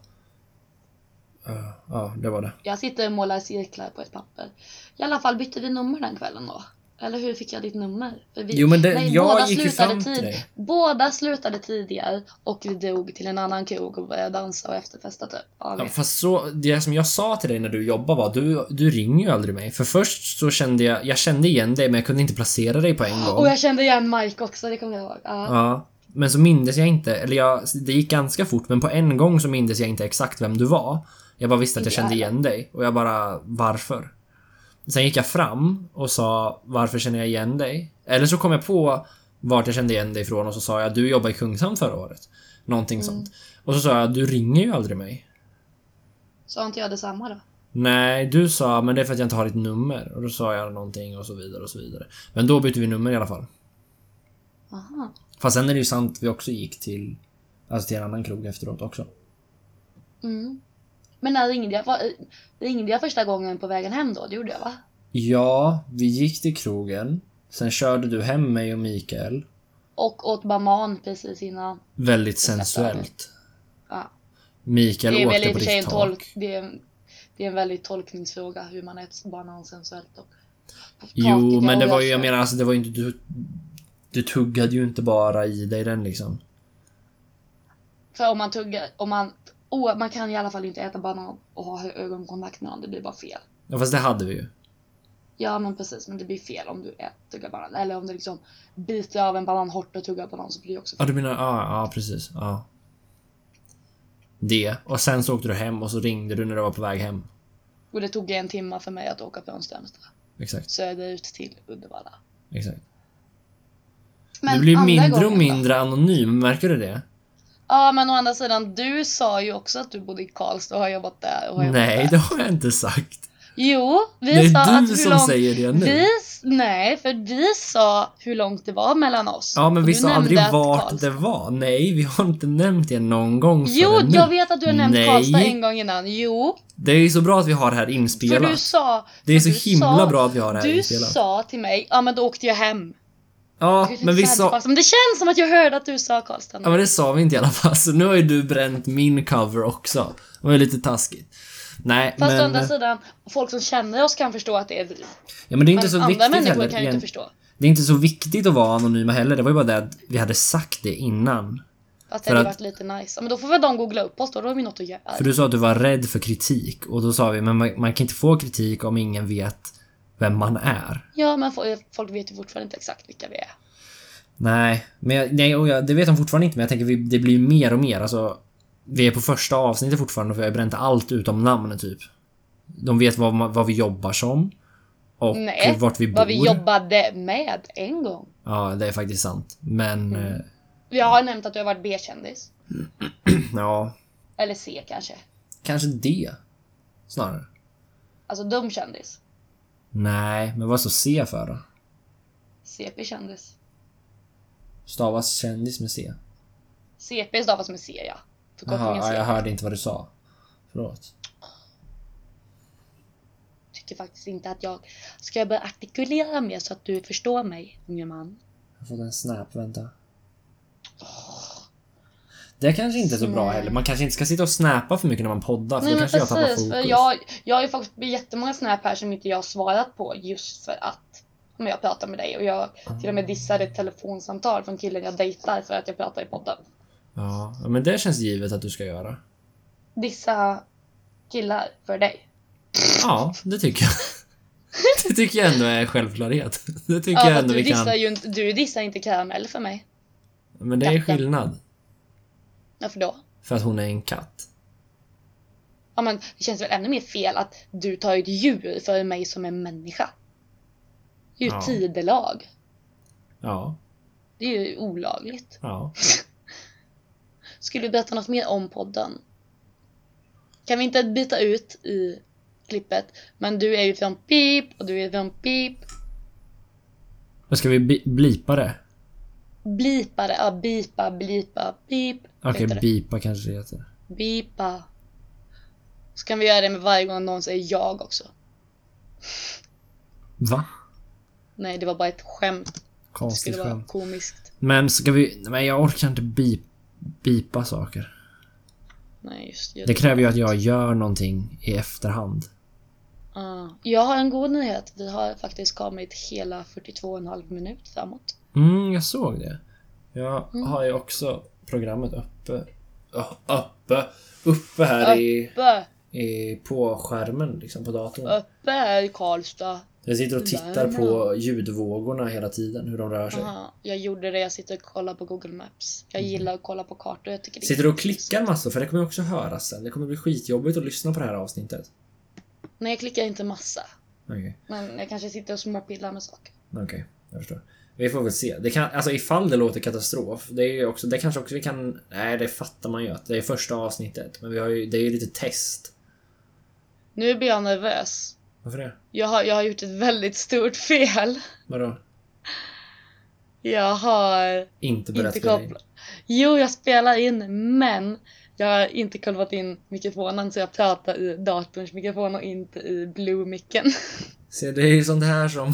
Ja, det var det. Jag sitter och målar cirklar på ett papper. I alla fall bytte vi nummer den kvällen då. Eller hur fick jag ditt nummer? För Jo, men jag båda gick ju slutade fram till dig. Båda slutade tidigare och vi drog till en annan krog och började dansa och efterfesta typ. Ja, fast så, det som jag sa till dig när du jobbade var, du ringer ju aldrig mig. För först så kände jag kände igen dig men jag kunde inte placera dig på en gång. Och jag kände igen Mike också, det kommer jag ihåg. Ja. Ja, men så mindes jag inte, eller det gick ganska fort, men på en gång så mindes jag inte exakt vem du var. Jag bara visste att jag kände igen dig och jag bara, varför? Sen gick jag fram och sa, varför känner jag igen dig? Eller så kom jag på vart jag kände igen dig ifrån och så sa jag, du jobbade i Kungshamn förra året. Någonting sånt. Och så sa jag, du ringer ju aldrig mig. Sa inte jag detsamma då? Nej, du sa, men det är för att jag inte har ditt nummer. Och då sa jag någonting och så vidare och så vidare. Men då bytte vi nummer i alla fall. Aha. Fast sen är det ju sant, vi också gick till en annan krog efteråt också. Mm. Men när ringde jag första gången på vägen hem då? Det gjorde jag va? Ja, vi gick till krogen. Sen körde du hem mig och Mikael. Och åt banan precis innan. Väldigt sensuellt. Ja. Mikael Det är väl åkte i och på för sig ditt en tak. det är en väldigt tolkningsfråga hur man äter banan sensuellt och Jo, men det var ju, jag menar alltså, det var ju inte du tuggade ju inte bara i dig den liksom. För om man tuggar, man kan i alla fall inte äta banan och ha ögonkontakt med någon, det blir bara fel. Ja, fast det hade vi ju. Ja, men precis, men det blir fel om du tuggar banan. Eller om du liksom biter av en banan hårt och tuggar på någon så blir det också fel. Ja, du menar, ja, precis. Ja. Det. Och sen så åkte du hem och så ringde du när du var på väg hem. Och det tog 1 timme för mig att åka från Strömstad Exakt. söderut till Uddevalla. Exakt. Men du blir andra mindre och gången då? mindre anonym, märker du det? Ja, men å andra sidan, du sa ju också att du bodde i Karlstad och har jobbat där. Och har jobbat Nej, där. det har jag inte sagt. Jo, vi Det är sa du att hur som långt... säger det nu. Nej, för vi sa hur långt det var mellan oss. Ja, men Och vi du sa nämnde aldrig att vart Karlstad- det var. Nej, vi har inte nämnt det någon gång Jo, förrän nu. jag vet att du har nämnt Nej. Karlstad en gång innan. Jo, Det är ju så bra att vi har det här för inspelat. du sa... Det är för så du himla sa- bra att vi har det här Du inspelat. sa till mig, ja men då åkte jag hem. Ja, Jag men vi inte säga sa... Karlstad, men det känns som att jag hörde att du sa Karlstad. Ja, men det sa vi inte i alla fall. Så nu har ju du bränt min cover också. Det var ju lite taskigt. Nej, Fast å men... andra sidan, folk som känner oss kan förstå att det är vi. Ja, men det är inte Men så andra viktigt människor heller. kan ju inte förstå. Det är inte så viktigt att vara anonyma heller. Det var ju bara det att vi hade sagt det innan. Att För det hade att- varit lite nice. Ja, men då får väl de googla upp oss då har vi något att göra. För du sa att du var rädd för kritik. Och då sa vi, men man kan inte få kritik om ingen vet vem man är. Ja, men folk vet ju fortfarande inte exakt vilka vi är. Nej, men det vet de fortfarande inte. Men jag tänker det blir mer och mer. Alltså, vi är på första avsnittet fortfarande. För jag har bränt allt utom namnet typ. De vet vad vi jobbar som. Och Nej, vart vi bor. vad vi jobbade med en gång. Ja, det är faktiskt sant. Men, Jag har nämnt att du har varit B-kändis. ja, Eller C kanske. kanske det. Snarare. Alltså dum kändis. Nej, men vad så C för då? CP-kändis. Stavas kändis med C. CP stavas med C, ja. Förkortningen Jaha, C. jag hörde inte vad du sa. Förlåt. Tycker faktiskt inte att jag ska börja artikulera mer så att du förstår mig, unge man. Jag har fått en snap, vänta. Det kanske inte är så bra heller. Man kanske inte ska sitta och snappa för mycket när man poddar. För Nej, då men kanske jag tappar precis, fokus. för jag har ju faktiskt jättemånga snap här som inte jag har svarat på just för att om jag pratar med dig och jag till och med dissade ett telefonsamtal från killen jag dejtar för att jag pratar i podden. Ja, men det känns givet att du ska göra. Dissa killar för dig. Ja, det tycker jag. Det tycker jag ändå är självklarhet. Det tycker Ja, jag för ändå du vi kan. dissar ju inte, du dissar inte karamell för mig. Men det är katten. skillnad. Varför då? För att hon är en katt. Ja, men det känns väl ännu mer fel att du tar ett djur för mig som en människa. Det är ju Ja. tidelag. Ja, Det är ju olagligt. ja. Skulle du berätta något mer om podden? Kan vi inte byta ut i klippet? Men du är ju från pip och du är från pip. Men ska vi blipa det? Blipare, ja bipa, blipa, pip. Okej, Heter det? bipa kanske det heter. Bipa. Så kan vi göra det med varje gång någon säger jag också. Va? Nej, det var bara ett skämt. Det Konstigt skulle vara skämt. komiskt. Men ska vi... Men jag orkar inte bipa saker. Nej, just Det kräver ju att jag gör någonting i efterhand. Jag har en god nyhet. Vi har faktiskt kommit hela 42,5 minut framåt. Jag såg det. Jag har ju också programmet uppe här på skärmen liksom på datorn. Uppe här i Karlstad. Jag sitter och tittar på ljudvågorna hela tiden, hur de rör sig. Jag gjorde det, jag sitter och kollar på Google Maps. Jag gillar att kolla på kartor. Jag tycker det är Sitter du och klickar massor? För det kommer också höras sen. Det kommer bli skitjobbigt att lyssna på det här avsnittet. Nej, jag klickar inte massa. Okej, Men jag kanske sitter och småpillar med saker. jag förstår. Vi får väl se. Det kan, alltså ifall det låter katastrof. Det är ju också, det kanske också vi kan... Nej, det fattar man ju att det är första avsnittet. Men vi har ju, det är ju lite test. Nu blir jag nervös. Varför det? Jag har gjort ett väldigt stort fel. Vadå? Jag har Inte berätta inte för dig. kopplat. Jo, jag spelar in, men jag har inte kopplat in mikrofonen så jag pratar i datorns mikrofon och inte i Blue-micken. Se, det är ju sånt här som...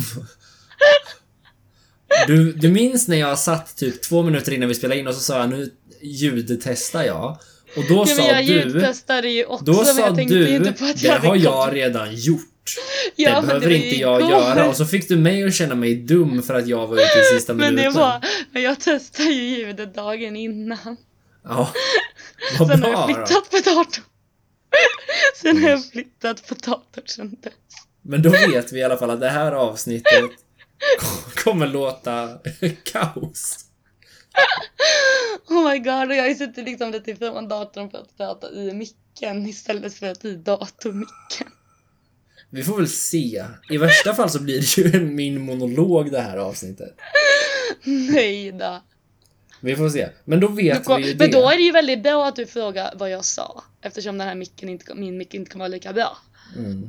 Du minns när jag satt typ 2 minuter innan vi spelade in och så sa jag nu ljudtestar jag. Och då Ja, sa men jag du... ljudtestade ju också, Då men sa jag tänkte du, inte på att det jag hade har jag kopplat. redan gjort. Ja, Det men behöver var inte jag igår. göra. Och så fick du mig att känna mig dum för att jag var ute i sista Men minuten. men jag testade ju ljudet dagen innan. Ja, vad Sen har jag bra då. flyttat på datorn. Sen har jag flyttat på datorn sen dess. Men då vet vi i alla fall att det här avsnittet kommer låta kaos. Oh my god, och jag har ju suttit liksom lite ifrån datorn för att prata i micken istället för att i datormicken. Vi får väl se. I värsta fall så blir det ju min monolog det här avsnittet. Nej då. Vi får se. Men då vet vi ju det. Men då är det ju väldigt bra att du frågar vad jag sa. Eftersom den här min mick inte kommer vara lika bra. Mm.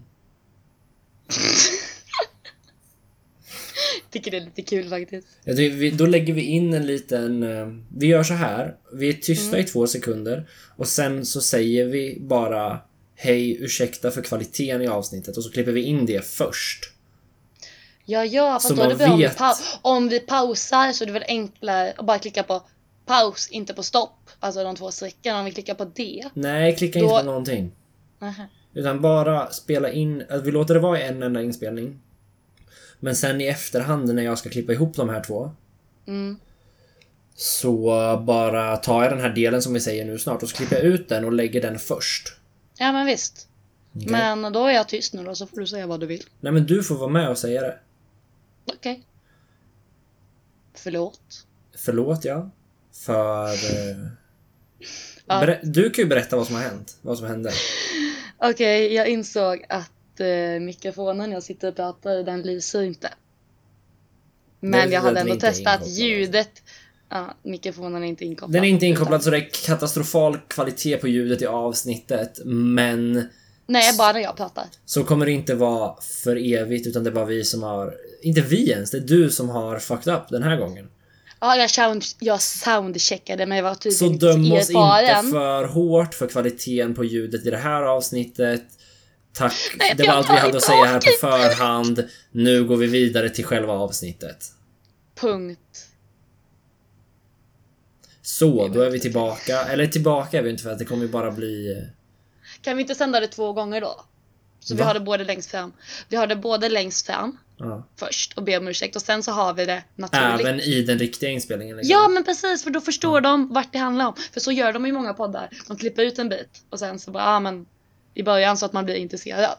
Tycker det är lite kul faktiskt. Då lägger vi in en liten... Vi gör så här. Vi är tysta i 2 sekunder. Och sen så säger vi bara hej, ursäkta för kvaliteten i avsnittet. Och så klipper vi in det först. Ja, fast Så då är det man bra vet. om vi pausar så är det väl enklare att bara klicka på paus, inte på stopp. Alltså de 2 strecken, om vi klickar på det. Nej, klicka Då- inte på någonting. Nähä. Utan bara spela in... Vi låter det vara en enda inspelning. Men sen i efterhand när jag ska klippa ihop de här 2. Så bara tar jag den här delen som vi säger nu snart. Och så klipper jag ut den och lägger den först. Ja men visst. Okej? Men då är jag tyst nu då, så får du säga vad du vill. Nej, men du får vara med och säga det. Okej. Förlåt. Förlåt, ja. För... Ja. Du kan ju berätta vad som har hänt. Vad som hände. Okej, jag insåg att mikrofonen jag sitter och pratar i, den lyser inte. Men betyder jag hade att den ändå inte är testat inkopplad. ljudet. Ja, mikrofonen är inte inkopplad. Den är inte inkopplad så det är katastrofal kvalitet på ljudet i avsnittet. Men Nej, bara när jag pratar. så kommer det inte vara för evigt. Utan det är bara vi som har... Inte vi ens, det är du som har fucked up den här gången. Ja, jag soundcheckade, men jag var Så tydligen inte döm oss erfaren. inte för hårt för kvaliteten på ljudet i det här avsnittet. Tack, Nej, det var jag allt vi tar hade att tillbaka säga här på förhand. Nu går vi vidare till själva avsnittet. Punkt. Så, då är vi tillbaka. Eller tillbaka är vi inte, för att det kommer ju bara bli... Kan vi inte sända det 2 gånger då? Så vi Va? har det både längst fram. Vi har det både längst fram Ja. först och ber om ursäkt. Och sen så har vi det naturligt. Även i den riktiga inspelningen liksom. Ja men precis, för då förstår de vart det handlar om. För så gör de i många poddar. De klipper ut en bit och sen så bara, men i början så att man blir intresserad.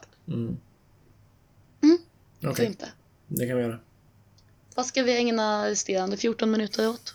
Okej, Så inte. det kan vi göra. Vad ska vi ägna resterande 14 minuter åt?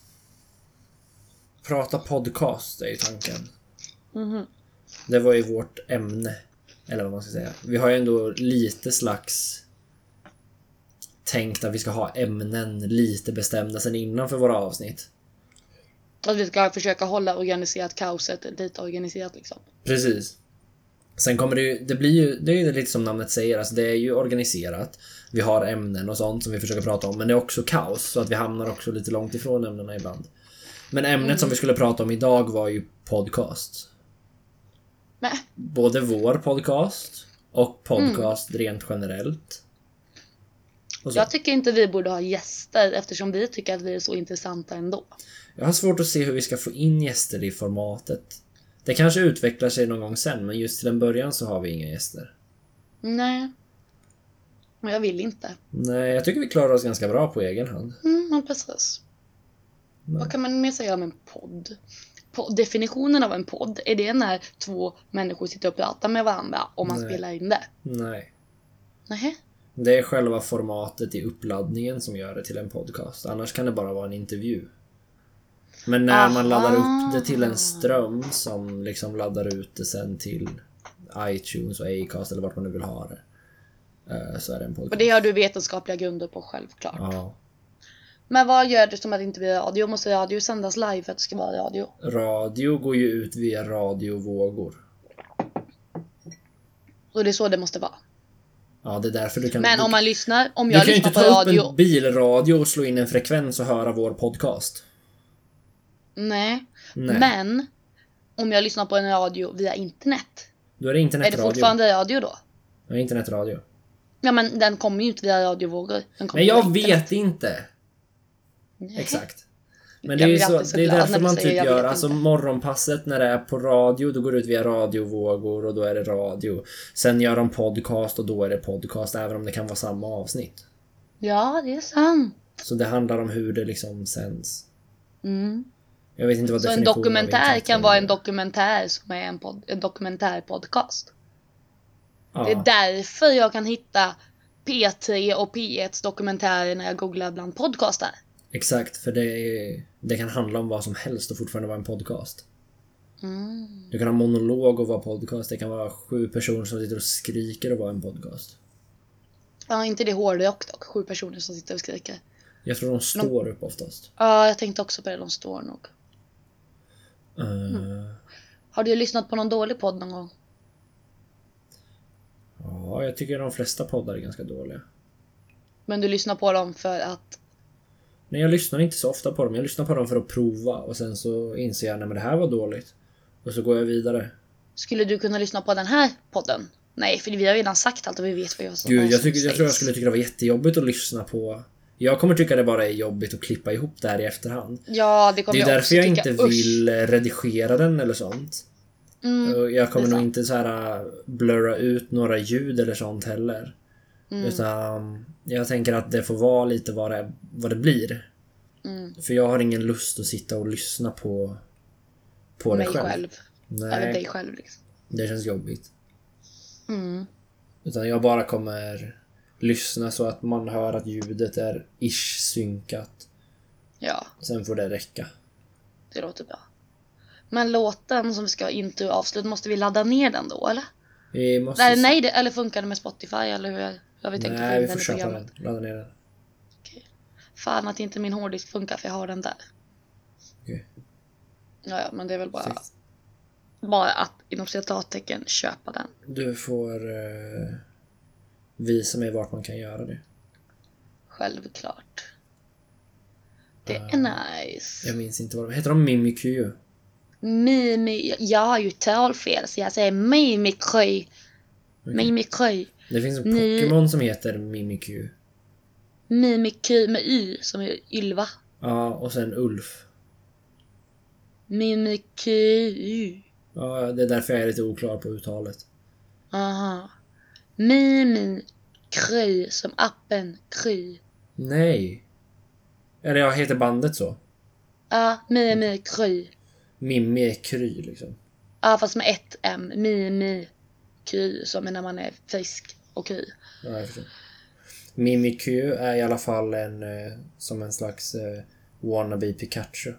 Prata podcast är ju tanken. Det var ju vårt ämne. Eller vad man ska säga. Vi har ju ändå lite slags tänkt att vi ska ha ämnen lite bestämda sen innan för våra avsnitt. Att vi ska försöka hålla organiserat kaoset lite organiserat liksom. Precis. Sen kommer det är ju lite som namnet säger, alltså det är ju organiserat. Vi har ämnen och sånt som vi försöker prata om, men det är också kaos, så att vi hamnar också lite långt ifrån ämnena ibland. Men ämnet som vi skulle prata om idag var ju podcast. Men, Både vår podcast och podcast rent generellt. Och så. jag tycker inte vi borde ha gäster eftersom vi tycker att vi är så intressanta ändå. Jag har svårt att se hur vi ska få in gäster i formatet. Det kanske utvecklar sig någon gång sen, men just till en början så har vi inga gäster. Nej. Men jag vill inte. Nej, jag tycker vi klarar oss ganska bra på egen hand. Men precis. Vad kan man mer säga om en podd? Definitionen av en podd, är det när 2 människor sitter och pratar med varandra och man spelar in det? Nej. Nej. Det är själva formatet i uppladdningen som gör det till en podcast. Annars kan det bara vara en intervju. Men när man laddar upp det till en ström som liksom laddar ut det sen till iTunes och Acast eller vart man nu vill ha det, så är det en podcast. Och det har du vetenskapliga grunder på, självklart. Ja. Men vad gör du som att det inte blir radio? Måste radio sändas live för att det ska vara radio? Radio går ju ut via radiovågor. Och det är så det måste vara. Ja, det är därför du kan... Men om man lyssnar, om du jag kan ju lyssnar inte på ta upp radio... en bilradio och slå in en frekvens och höra vår podcast. Nej. Nej. Men om jag lyssnar på en radio via internet, Då är det är internetradio. det fortfarande radio då? Ja, internetradio. Ja, men den kommer ju inte via radiovågor. Den kommer Men jag via internet. vet inte. Nej. Exakt. Men Jag det är ju blir så, alltid så det är glad därför när du man säger typ jag gör, vet alltså inte. morgonpasset när det är på radio, då går det ut via radiovågor och då är det radio. Sen gör de podcast och då är det podcast, även om det kan vara samma avsnitt. Ja, det är sant. Så det handlar om hur det liksom sänds. Mm. Jag vet inte vad Så en definitionen av dokumentär internet kan är. vara en dokumentär som är en dokumentärpodcast. Ja. Det är därför jag kan hitta P3 och P1s dokumentärer när jag googlar bland podcastar. Exakt, för det kan handla om vad som helst och fortfarande vara en podcast. Du kan ha monolog och vara podcast. Det kan vara 7 personer som sitter och skriker och vara en podcast. Ja, inte det hårdrock dock. 7 personer som sitter och skriker. Jag tror de står upp oftast. Ja, jag tänkte också på det. De står nog. Har du lyssnat på någon dålig podd någon gång? Ja, jag tycker de flesta poddar är ganska dåliga. Men du lyssnar på dem för att... Nej, jag lyssnar inte så ofta på dem. Jag lyssnar på dem för att prova. Och sen så inser jag, nej men det här var dåligt. Och så går jag vidare. Skulle du kunna lyssna på den här podden? Nej, för vi har redan sagt allt och vi vet vad jag sa. Gud, jag tror jag skulle tycka det var jättejobbigt att lyssna på. Jag kommer tycka det bara är jobbigt att klippa ihop det här i efterhand. Ja, det kommer jag också tycka. Det är därför jag inte vill redigera den eller sånt. Jag kommer nog inte så här blurra ut några ljud eller sånt heller. Utan jag tänker att det får vara lite vad det blir. För jag har ingen lust att sitta och lyssna på mig själv. Nej. Eller dig själv liksom. Det känns jobbigt. Utan jag bara kommer lyssna så att man hör att ljudet är ish synkat. Ja. Sen får det räcka. Det låter bra. Men låten som vi ska intro och avslut, måste vi ladda ner den då, eller? Vi måste... eller funkar det med Spotify, eller hur? Nej, vi får köpa den. Ladda ner den. Okej. Fan att inte min hårddisk funkar, för jag har den där. Okej. Ja, men det är väl bara att inom citattecken köpa den. Du får visa mig vart man kan göra det. Självklart. Det är nice. Jag minns inte vad de heter. De Mimikyu? Jag har ju talfel, så jag säger Mimikry. Mimikry. Det finns en Pokémon som heter Mimikyu. Mimikry med Y som är Ylva. Ja, och sen Ulf. Mimikry. Ja, det är därför jag är lite oklar på uttalet. Aha. Mimikry som appen Kry. Nej. Eller jag heter bandet så. Ja, Mimikry. Mimikry liksom. Ja, fast med ett M. Mimikry, som är när man är frisk och kry. Ja, jag förstår. Mimikyu är i alla fall som en slags wannabe Pikachu.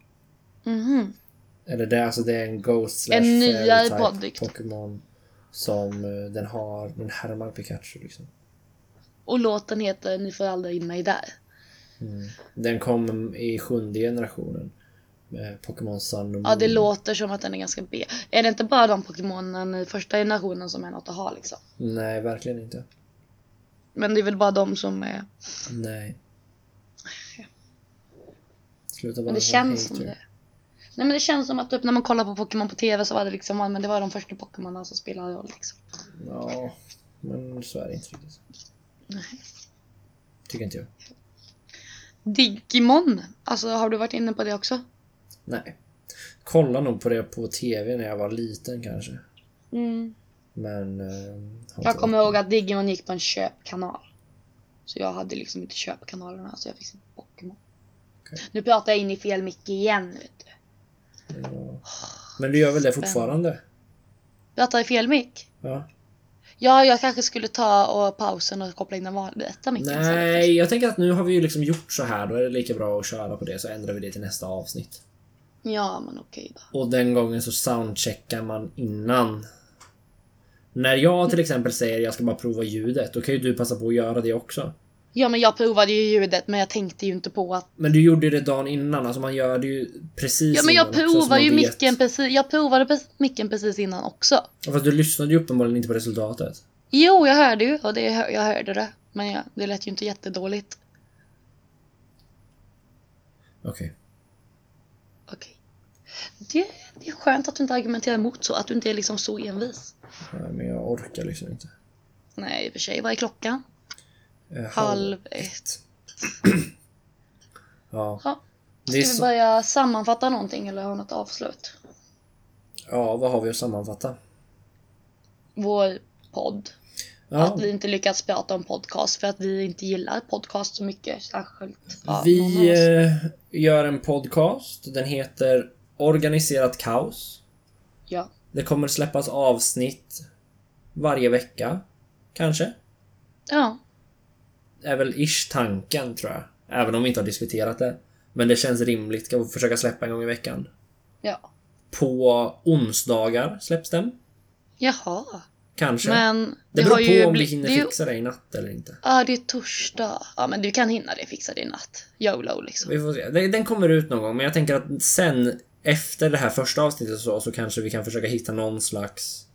Eller det är en Ghost / en nyare type Pokémon som den härmar Pikachu liksom. Och låten heter Ni får aldrig in mig där. Den kom i 7:e generationen med Pokémon Sun och Moon. Ja, det låter som att den är ganska B. Är det inte bara de Pokémonen i första generationen som är något att ha liksom? Nej, verkligen inte. Men det är väl bara de som är... Nej. Sluta bara. Men det känns som det. Nej, men det känns som att typ när man kollar på Pokémon på TV så var det liksom, men det var de första Pokémonen som spelade roll liksom. Ja, men så är det inte riktigt. Nej. Tycker inte jag. Digimon, alltså har du varit inne på det också? Nej. Kolla nog på det på TV när jag var liten kanske. Men jag kommer ihåg att Digimon gick på en köpkanal. Så jag hade liksom inte köpkanalerna, så jag fick sin Pokémon. Okay. Nu pratar jag in i fel mick igen, vet du. Ja. Men du gör väl det fortfarande? Pratar i fel mick? Ja. Ja, jag kanske skulle ta och pausen och koppla in den vanliga micken. Nej, jag tänker att nu har vi ju liksom gjort så här. Då är det lika bra att köra på det, så ändrar vi det till nästa avsnitt. Ja, men okej då. Och den gången så soundcheckar man innan. När jag till exempel säger jag ska bara prova ljudet, då kan ju du passa på att göra det också. Ja, men jag provade ju ljudet, men jag tänkte ju inte på att... Men du gjorde det dagen innan, alltså man gör det ju precis. Ja, men jag provade ju micken precis. Jag provade micken precis innan också. Fast du lyssnade ju uppenbarligen inte på resultatet. Jo, jag hörde ju, och jag hörde det. Men det lät ju inte jättedåligt. Okej. Det är skönt att du inte argumenterar emot så, att du inte är liksom så envis. Nej, men jag orkar liksom inte. Nej, i och för sig, vad är klockan? 12:30. Ja. Ska vi börja sammanfatta någonting eller ha något avslut? Ja, vad har vi att sammanfatta? Vår podd. Ja. Att vi inte lyckats prata om podcast för att vi inte gillar podcast så mycket. Särskilt. Ja, vi gör en podcast. Den heter Organiserat kaos. Ja. Det kommer släppas avsnitt varje vecka. Kanske. Ja. Är väl ish tanken, tror jag. Även om vi inte har diskuterat det. Men det känns rimligt. Ska vi försöka släppa en gång i veckan. Ja. På onsdagar släpps den. Jaha. Kanske. Men det beror på om vi hinner det fixa det i natt eller inte. Ja, det är torsdag. Ja, men du kan hinna det, fixa det i natt. YOLO liksom. Vi får se. Den kommer ut någon gång, men jag tänker att sen efter det här första avsnittet så kanske vi kan försöka hitta någon slags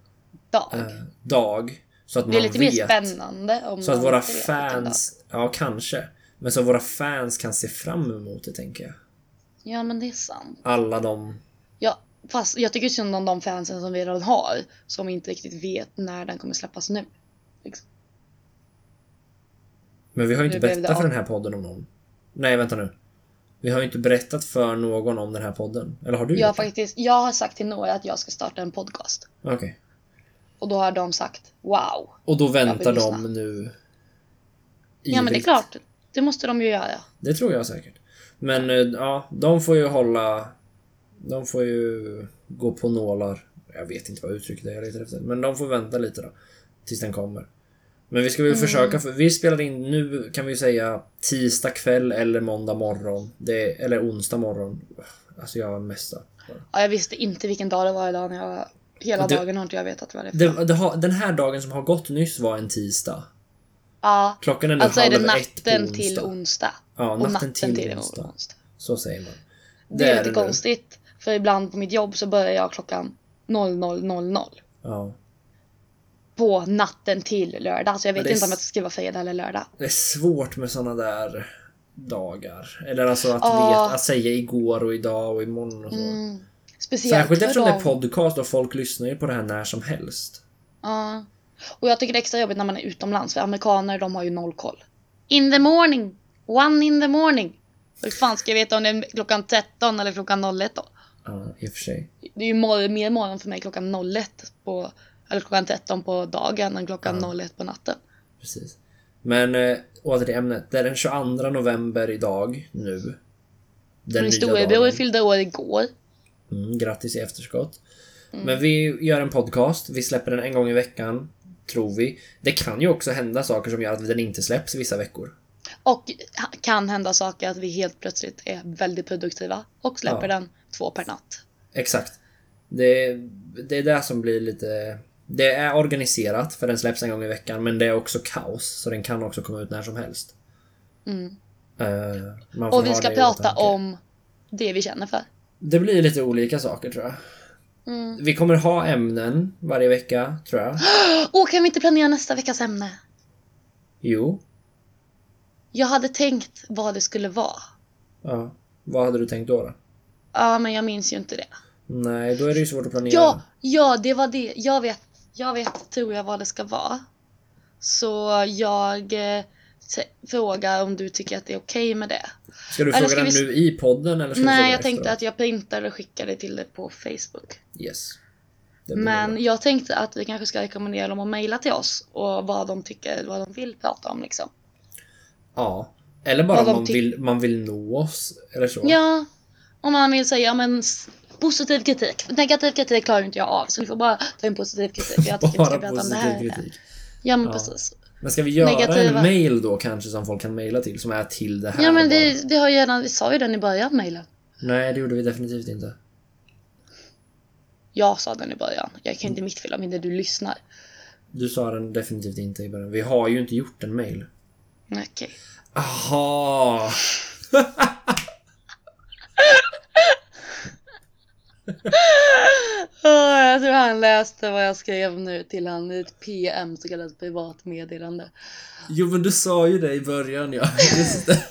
dag så att det är man lite vet, mer spännande om så att man våra vet fans, ja kanske, men så våra fans kan se fram emot det, tänker jag. Ja, men det är sant. Alla de. Ja, fast jag tycker synd om de fansen som vi redan har, som inte riktigt vet när den kommer släppas nu. Liksom. Men vi har ju inte Nu blev berättat det för den här podden om någon. Nej, vänta nu. Vi har ju inte berättat för någon om den här podden. Eller har du gjort det? Jag har sagt till några att jag ska starta en podcast. Okej. Och då har de sagt, wow. Och då väntar Jag vill de nu. Ja, men det är klart. Det måste de ju göra. Det tror jag säkert. Men ja, de får ju hålla. De får ju gå på nålar. Jag vet inte vad uttrycket är jag letar efter. Men de får vänta lite då. Tills den kommer. Men vi ska väl försöka. För vi spelar in nu, kan vi säga, tisdag kväll eller måndag morgon. Eller onsdag morgon. Alltså jag mesta. Ja, jag visste inte vilken dag det var idag när jag... Hela dagen har inte jag vetat vad det är för. Den här dagen som har gått nyss var en tisdag. Ja, Klockan är nu alltså är det 12:30 natten till onsdag. Ja, och natten till onsdag. Så säger man. Det är lite konstigt. För ibland på mitt jobb så börjar jag klockan 00:00. Ja. På natten till lördag. Så jag vet inte om jag ska skriva fredag eller lördag. Det är svårt med såna där dagar. Eller alltså att säga igår och idag och imorgon och så. Speciellt särskilt för eftersom det är podcast och folk lyssnar ju på det här när som helst. Ja. Och jag tycker det är extra jobbigt när man är utomlands. För amerikaner, de har ju noll koll. In the morning. 1 in the morning. Hur fan ska jag veta om det är klockan 13 eller klockan 01 då? Ja, i och för sig. Det är ju mer morgon för mig klockan 01 på... Eller klockan 13 på dagen än klockan 01 på natten. Precis. Men åter till ämnet. Det är den 22 november idag nu. Min storebror fyllde år igår. Grattis i efterskott. Men vi gör en podcast. Vi släpper den en gång i veckan, tror vi. Det kan ju också hända saker som gör att den inte släpps vissa veckor. Och kan hända saker att vi helt plötsligt är väldigt produktiva och släpper den 2 per natt. Exakt. Det är det som blir lite... Det är organiserat för den släpps en gång i veckan, men det är också kaos, så den kan också komma ut när som helst. Och vi ska prata om det vi känner för. Det blir lite olika saker, tror jag. Vi kommer ha ämnen varje vecka, tror jag. Kan vi inte planera nästa veckas ämne? Jo. Jag hade tänkt vad det skulle vara. Ja, vad hade du tänkt då? Ja, men jag minns ju inte det. Nej, då är det ju svårt att planera. Ja, det var det. Jag vet, tror jag, vad det ska vara. Så jag frågar om du tycker att det är okej med det. Ska du fråga den nu i podden? Eller ska Nej, jag tänkte att jag printar och skickar det till det på Facebook. Yes. Men jag tänkte att vi kanske ska rekommendera dem att mejla till oss. Och vad de tycker, vad de vill prata om liksom. Ja, eller bara om man vill nå oss eller så. Ja, om man vill säga positiv kritik. Negativ kritik klarar inte jag av, så ni får bara ta en positiv kritik. Jag tycker bara inte prata om det här. Kritik. Ja, men precis. Men ska vi göra en mail då kanske som folk kan mejla till, som är till det här? Ja, men vi har ju redan, vi sa ju den i början, mejlen. Nej, det gjorde vi definitivt inte. Jag sa den i början. Jag kan inte mitt fel om inte du lyssnar. Du sa den definitivt inte i början. Vi har ju inte gjort en mail. Okej. Aha. Jag tror han läste vad jag skrev nu till han i ett PM, så kallat privat meddelande. Jo, men du sa ju det i början, ja. Just det.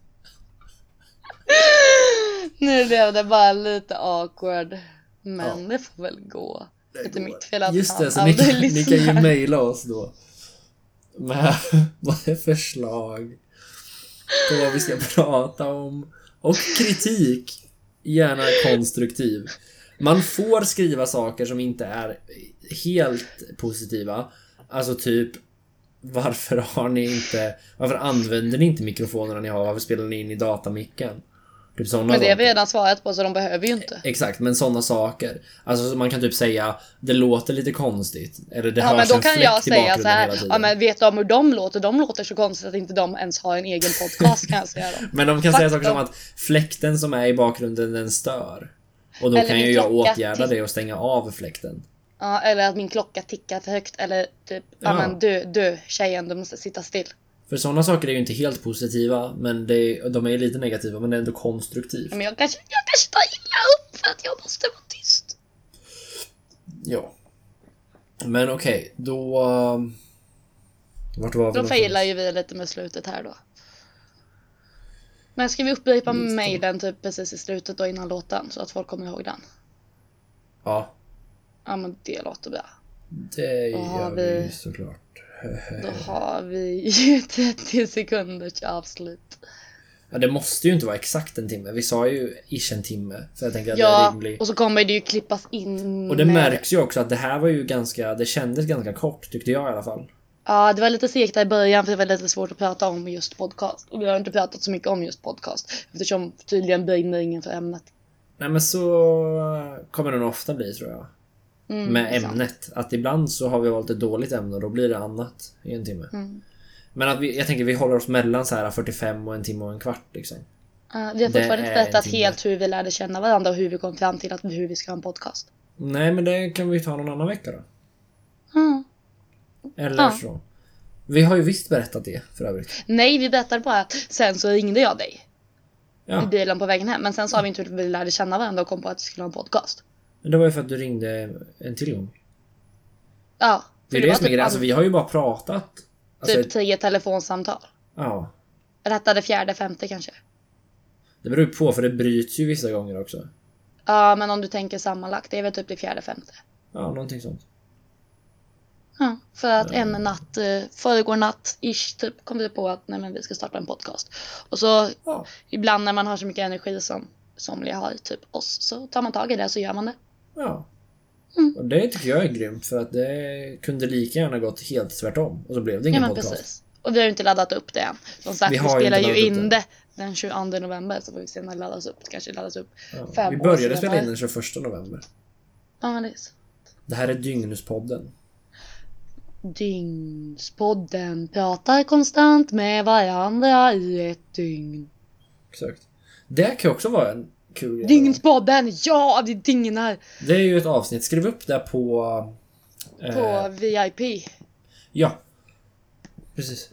Nu blev det bara lite awkward. Men det får väl gå. Det är mitt fel att just det, så ni kan ju mejla oss då med förslag på vad vi ska prata om. Och kritik. Gärna konstruktiv. Man får skriva saker som inte är helt positiva. Alltså typ, varför använder ni inte mikrofonerna ni har? Varför spelar ni in i datamicken? Typ såna men det har vi saker. redan svarat på, så de behöver ju inte. Exakt, men sådana saker. Alltså man kan typ säga, det låter lite konstigt. Eller det hörs men då en kan fläkt jag i säga bakgrunden så här, hela tiden. ja, men vet du om hur de låter? De låter så konstigt att inte de ens har en egen podcast, kan jag säga då. Men de kan säga saker som att fläkten som är i bakgrunden, den stör. Och då eller kan ju jag åtgärda det och stänga av fläkten. Ja, eller att min klocka tickar för högt. Eller typ, ja men du tjejen, du måste sitta still. För sådana saker är ju inte helt positiva, men de är lite negativa, men det är ändå konstruktivt. Men jag kanske tar illa upp för att jag måste vara tyst. Ja. Men okej, då... Vart var vi? Då failar ju vi lite med slutet här då. Men ska vi upprepa mejlen typ precis i slutet då innan låten, så att folk kommer ihåg den? Ja. Ja men det låter bra. Det gör vi såklart. Då har vi ju 30 sekunders avslut. Ja, det måste ju inte vara exakt en timme. Vi sa ju ish en timme. Så jag tänker att det är rimligt. Och så kommer det ju klippas in. Och det märks ju också att det här var ju det kändes ganska kort, tyckte jag i alla fall. Ja, det var lite segt där i början för det var lite svårt att prata om just podcast. Och vi har inte pratat så mycket om just podcast, eftersom tydligen brinner ingen för ämnet. Nej, men så kommer det nog ofta bli, tror jag. Med ämnet. Att ibland så har vi valt ett dåligt ämne och då blir det annat i en timme. Men att jag tänker vi håller oss mellan så här 45 och en timme och en kvart liksom. Vi har fortfarande inte berättat helt hur vi lärde känna varandra och hur vi kom fram till hur vi ska ha en podcast. Nej, men det kan vi ta någon annan vecka då. Eller så. Vi har ju visst berättat det för övrigt. Nej, vi berättade bara att sen så ringde jag dig i bilen på vägen hem. Men sen sa vi inte hur vi lärde känna varandra och kom på att vi skulle ha en podcast. Men det var ju för att du ringde en till gång. Ja. Det är det som är grejen. Alltså, vi har ju bara pratat. Alltså, typ 10 telefonsamtal. Ja. Rättade 4:e, 5:e kanske. Det beror på, för det bryts ju vissa gånger också. Ja, men om du tänker sammanlagt, det är väl typ det 4:e, 5:e. Ja, någonting sånt. Ja, för att en natt, föregår natt-ish typ, kom vi på att nej, men vi ska starta en podcast. Och så ibland när man har så mycket energi som somliga har, typ oss, så tar man tag i det så gör man det. Ja. Och det tycker jag är grymt, för att det kunde lika gärna gått helt tvärtom. Och så blev det ingen podcast. Precis. Och vi har ju inte laddat upp det än. Som sagt, vi spelar ju in det den 22 november, så får vi se när det laddas upp. Det kanske laddas upp 5 år. Vi började spela in den 21 november. Ja, det är så. Det här är Dyngnuspodden. Dygnspodden pratar konstant med varandra i ett dygn. Exakt. Det kan också vara en kul grej. Dygnspodden, ja, det dygnar. Det är ju ett avsnitt. Skriv upp det på VIP. Ja. Precis.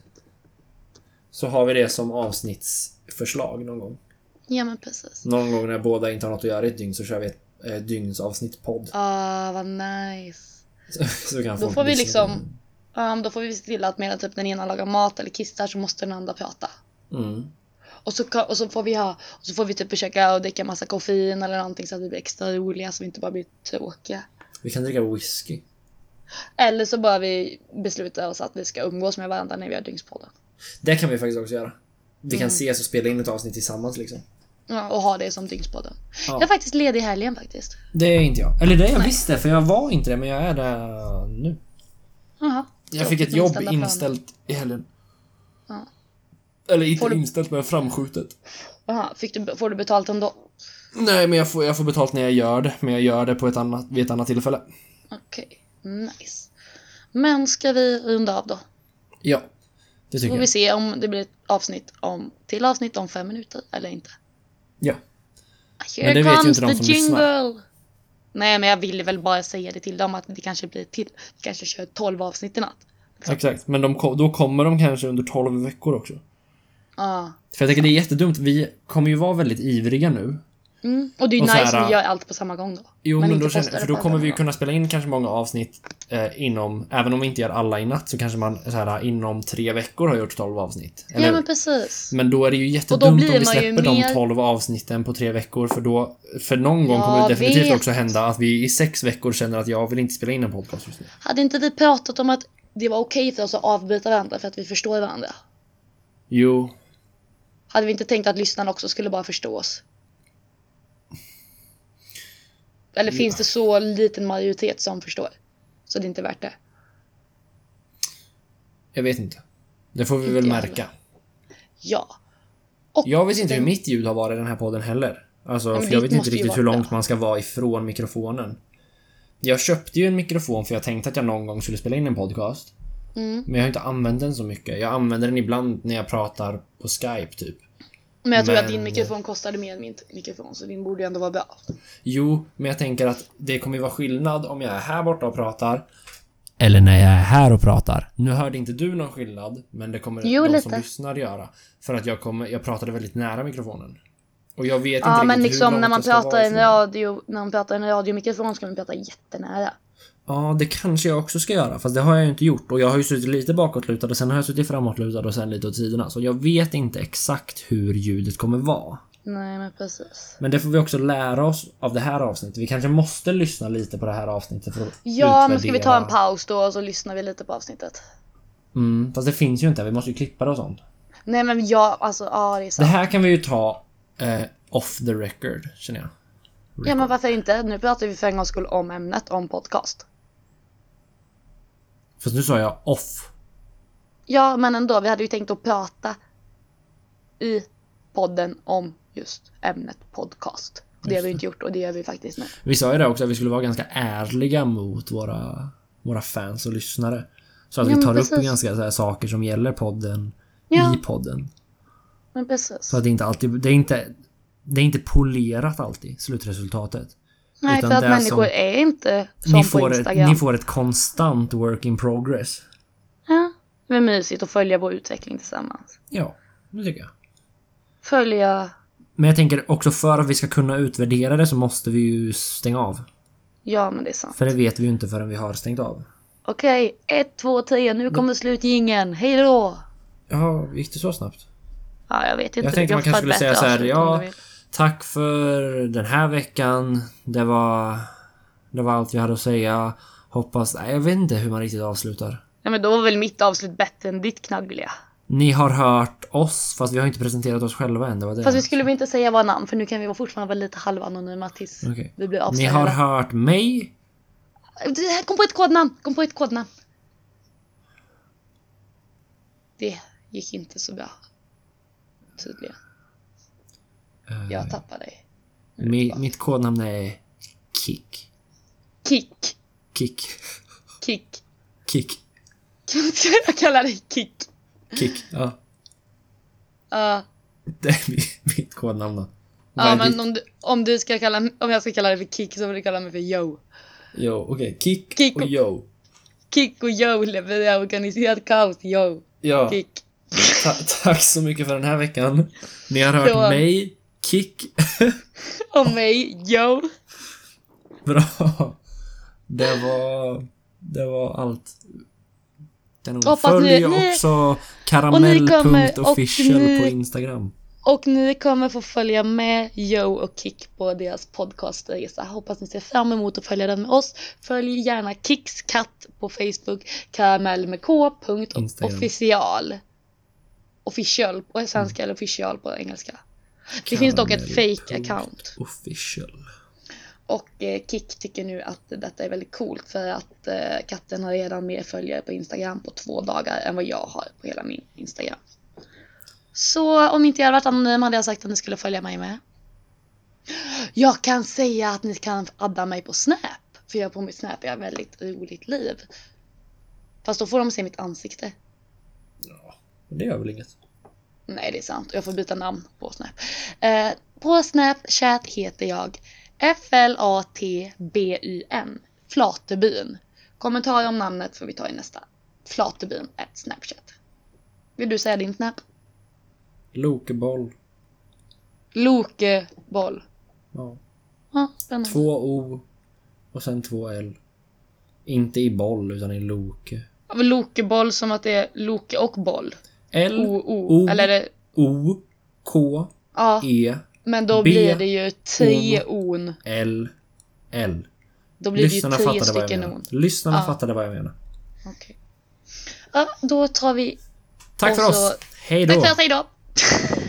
Så har vi det som avsnittsförslag någon gång. Ja, men precis. Någon gång när båda inte har något att göra i ett dygn så kör vi ett dygnsavsnitt-podd. Vad nice. Så kan då får vi liksom då får vi se till att medan typ den ena lagar mat eller kissar så måste den andra prata. Och så får vi typ försöka att dricka massa koffein eller någonting så att vi blir extra roliga, så vi inte bara blir tråkiga. Vi kan dricka whisky. Eller så bara vi beslutar oss att vi ska umgås med varandra när vi har dygnspodden. Det kan vi faktiskt också göra. Vi kan ses och spela in ett avsnitt tillsammans liksom. Ja, och ha det som dygnspodden. Jag är faktiskt ledig i helgen faktiskt. Det är inte jag. Eller det jag visste, för jag var inte det, men jag är det nu. Jaha. Jag fick ett jobb inställt i helgen. Ja. Eller inte inställt, men framskjutet. Jaha, får du betalt ändå? Nej, men jag får betalt när jag gör det. Men jag gör det på vid ett annat tillfälle. Okej, nice. Men ska vi runda av då? Ja, det tycker jag. Får vi se om det blir ett avsnitt om 5 minuter eller inte. Ja. Here men det vet ju inte de som jingle. lyssnar. Nej, men jag ville väl bara säga det till dem att det kanske blir till. Vi kanske kör 12 avsnitt i natt. Liksom. Exakt, men då kommer de kanske under 12 veckor också. För jag tänker det är jättedumt. Vi kommer ju vara väldigt ivriga nu. Och det är ju nice att vi gör allt på samma gång då. Jo, men då kommer vi ju kunna spela in kanske många avsnitt inom, även om vi inte gör alla i natt, så kanske man så här, inom 3 veckor har gjort 12 avsnitt. Eller? Ja, men precis. Men då är det ju jättedumt om vi släpper de 12 avsnitten på 3 veckor, för någon gång kommer det definitivt också hända att vi i 6 veckor känner att jag vill inte spela in en podcast just nu. Hade inte vi pratat om att det var okej för oss att avbryta varandra för att vi förstår varandra? Jo. Hade vi inte tänkt att lyssnarna också skulle bara förstå oss? Eller finns det så liten majoritet som förstår? Så det är inte värt det. Jag vet inte. Det får vi väl märka. Ja. Jag vet inte hur mitt ljud har varit i den här podden heller. Alltså, för jag vet inte riktigt hur långt man ska vara ifrån mikrofonen. Jag köpte ju en mikrofon för jag tänkte att jag någon gång skulle spela in en podcast. Men jag har inte använt den så mycket. Jag använder den ibland när jag pratar på Skype typ. Men jag tror att din mikrofon kostade mer än min mikrofon, så din borde ju ändå vara bra. Jo, men jag tänker att det kommer ju vara skillnad om jag är här borta och pratar eller när jag är här och pratar. Nu hörde inte du någon skillnad, men det kommer de som lyssnar göra. För att jag pratade väldigt nära mikrofonen. Och jag vet inte riktigt men liksom hur när man pratar i en radio, när man pratar i en radiomikrofon ska man prata jättenära. Ja, det kanske jag också ska göra. Fast det har jag ju inte gjort. Och jag har ju suttit lite bakåtlutad och sen har jag suttit framåtlutad och sen lite åt sidorna. Så jag vet inte exakt hur ljudet kommer vara. Nej, men precis. Men det får vi också lära oss av det här avsnittet. Vi kanske måste lyssna lite på det här avsnittet för att utvärdera. Men ska vi ta en paus då och så lyssnar vi lite på avsnittet? Fast det finns ju inte. Vi måste ju klippa det och sånt. Nej, men det är sant. Det här kan vi ju ta off the record, känner jag. Ja, men varför inte? Nu pratar vi för en gångs skull om ämnet, om podcast. Fast nu sa jag off. Ja, men ändå. Vi hade ju tänkt att prata i podden om just ämnet podcast. Det har vi inte gjort och det gör vi faktiskt nu. Vi sa ju det också att vi skulle vara ganska ärliga mot våra fans och lyssnare. Så att vi tar upp ganska så här saker som gäller podden i podden. Men precis. Så att det inte alltid... Det är inte polerat alltid, slutresultatet. Nej, utan för att människor är inte som på Instagram. Ni får ett konstant work in progress. Ja, det är mysigt att följa vår utveckling tillsammans. Ja, det tycker jag. Men jag tänker också för att vi ska kunna utvärdera det så måste vi ju stänga av. Ja, men det är sant. För det vet vi ju inte förrän vi har stängt av. Okej, 1, 2, 3, nu kommer slutjingen. Hej då! Ja, gick det så snabbt? Ja, jag vet inte. Jag tänkte man kanske skulle säga så här, tack för den här veckan. Det var allt jag hade att säga. Hoppas... Nej, jag vet inte hur man riktigt avslutar. Ja, men då var väl mitt avslut bättre än ditt, Knaggvilja. Ni har hört oss, fast vi har inte presenterat oss själva än. Det var det. Fast vi skulle väl inte säga våra namn, för nu kan vi fortfarande vara lite halvanonyma tills vi blir avslöjade. Ni har hört mig. Kom på ett kodnamn. Det gick inte så bra. Tydligen. Jag tappar dig. Mitt kodnamn är Kick. Kick. Jag kallar dig Kick. Kick, ja. Det är mitt kodnamn då. Ja, men om jag ska kalla dig för Kick så vill du kalla mig för Yo. Jo, okej. Kick och Yo. Kick och Yo levererar organiserat kaos, Yo. Ja. Kick. Tack så mycket för den här veckan. Ni har hört mig, Kick. Och mig, Yo. Bra. Det var allt. Följ också karamell.official på Instagram. Och ni kommer få följa med Joe och Kick på deras podcastresa. Hoppas ni ser fram emot att följa den med oss. Följ gärna Kicks katt på Facebook. Karamell med k.official. Official på svenska eller official på engelska. Det finns dock ett fake account. Official. Och Kick tycker nu att detta är väldigt coolt för att katten har redan mer följare på Instagram på 2 dagar än vad jag har på hela min Instagram. Så om inte jag hade varit anonym hade jag sagt att ni skulle följa mig med. Jag kan säga att ni kan adda mig på Snap. För jag på mitt Snap jag har ett väldigt roligt liv. Fast då får de se mitt ansikte. Ja, det gör väl inget. Nej, det är sant. Jag får byta namn på Snap. På Snapchat heter jag FLATBYN. Flatebyn. Kommentarer om namnet får vi ta i nästa. Flatebyn @Snapchat. Vill du säga din Snap? Lokeboll. Lokeboll. Ja. Spännande. 2 O och sen 2 L. Inte i boll utan i loke. Lokeboll som att det är loke och boll. O eller är det O K E. Men då blir det ju 3 on. L. Då blir Lyssnarna det ju 10 stycken on. Lyssnarna fattade vad jag menar. Okej. Ja, då tar vi. Tack för oss. Hej då. Tack för oss, hej då.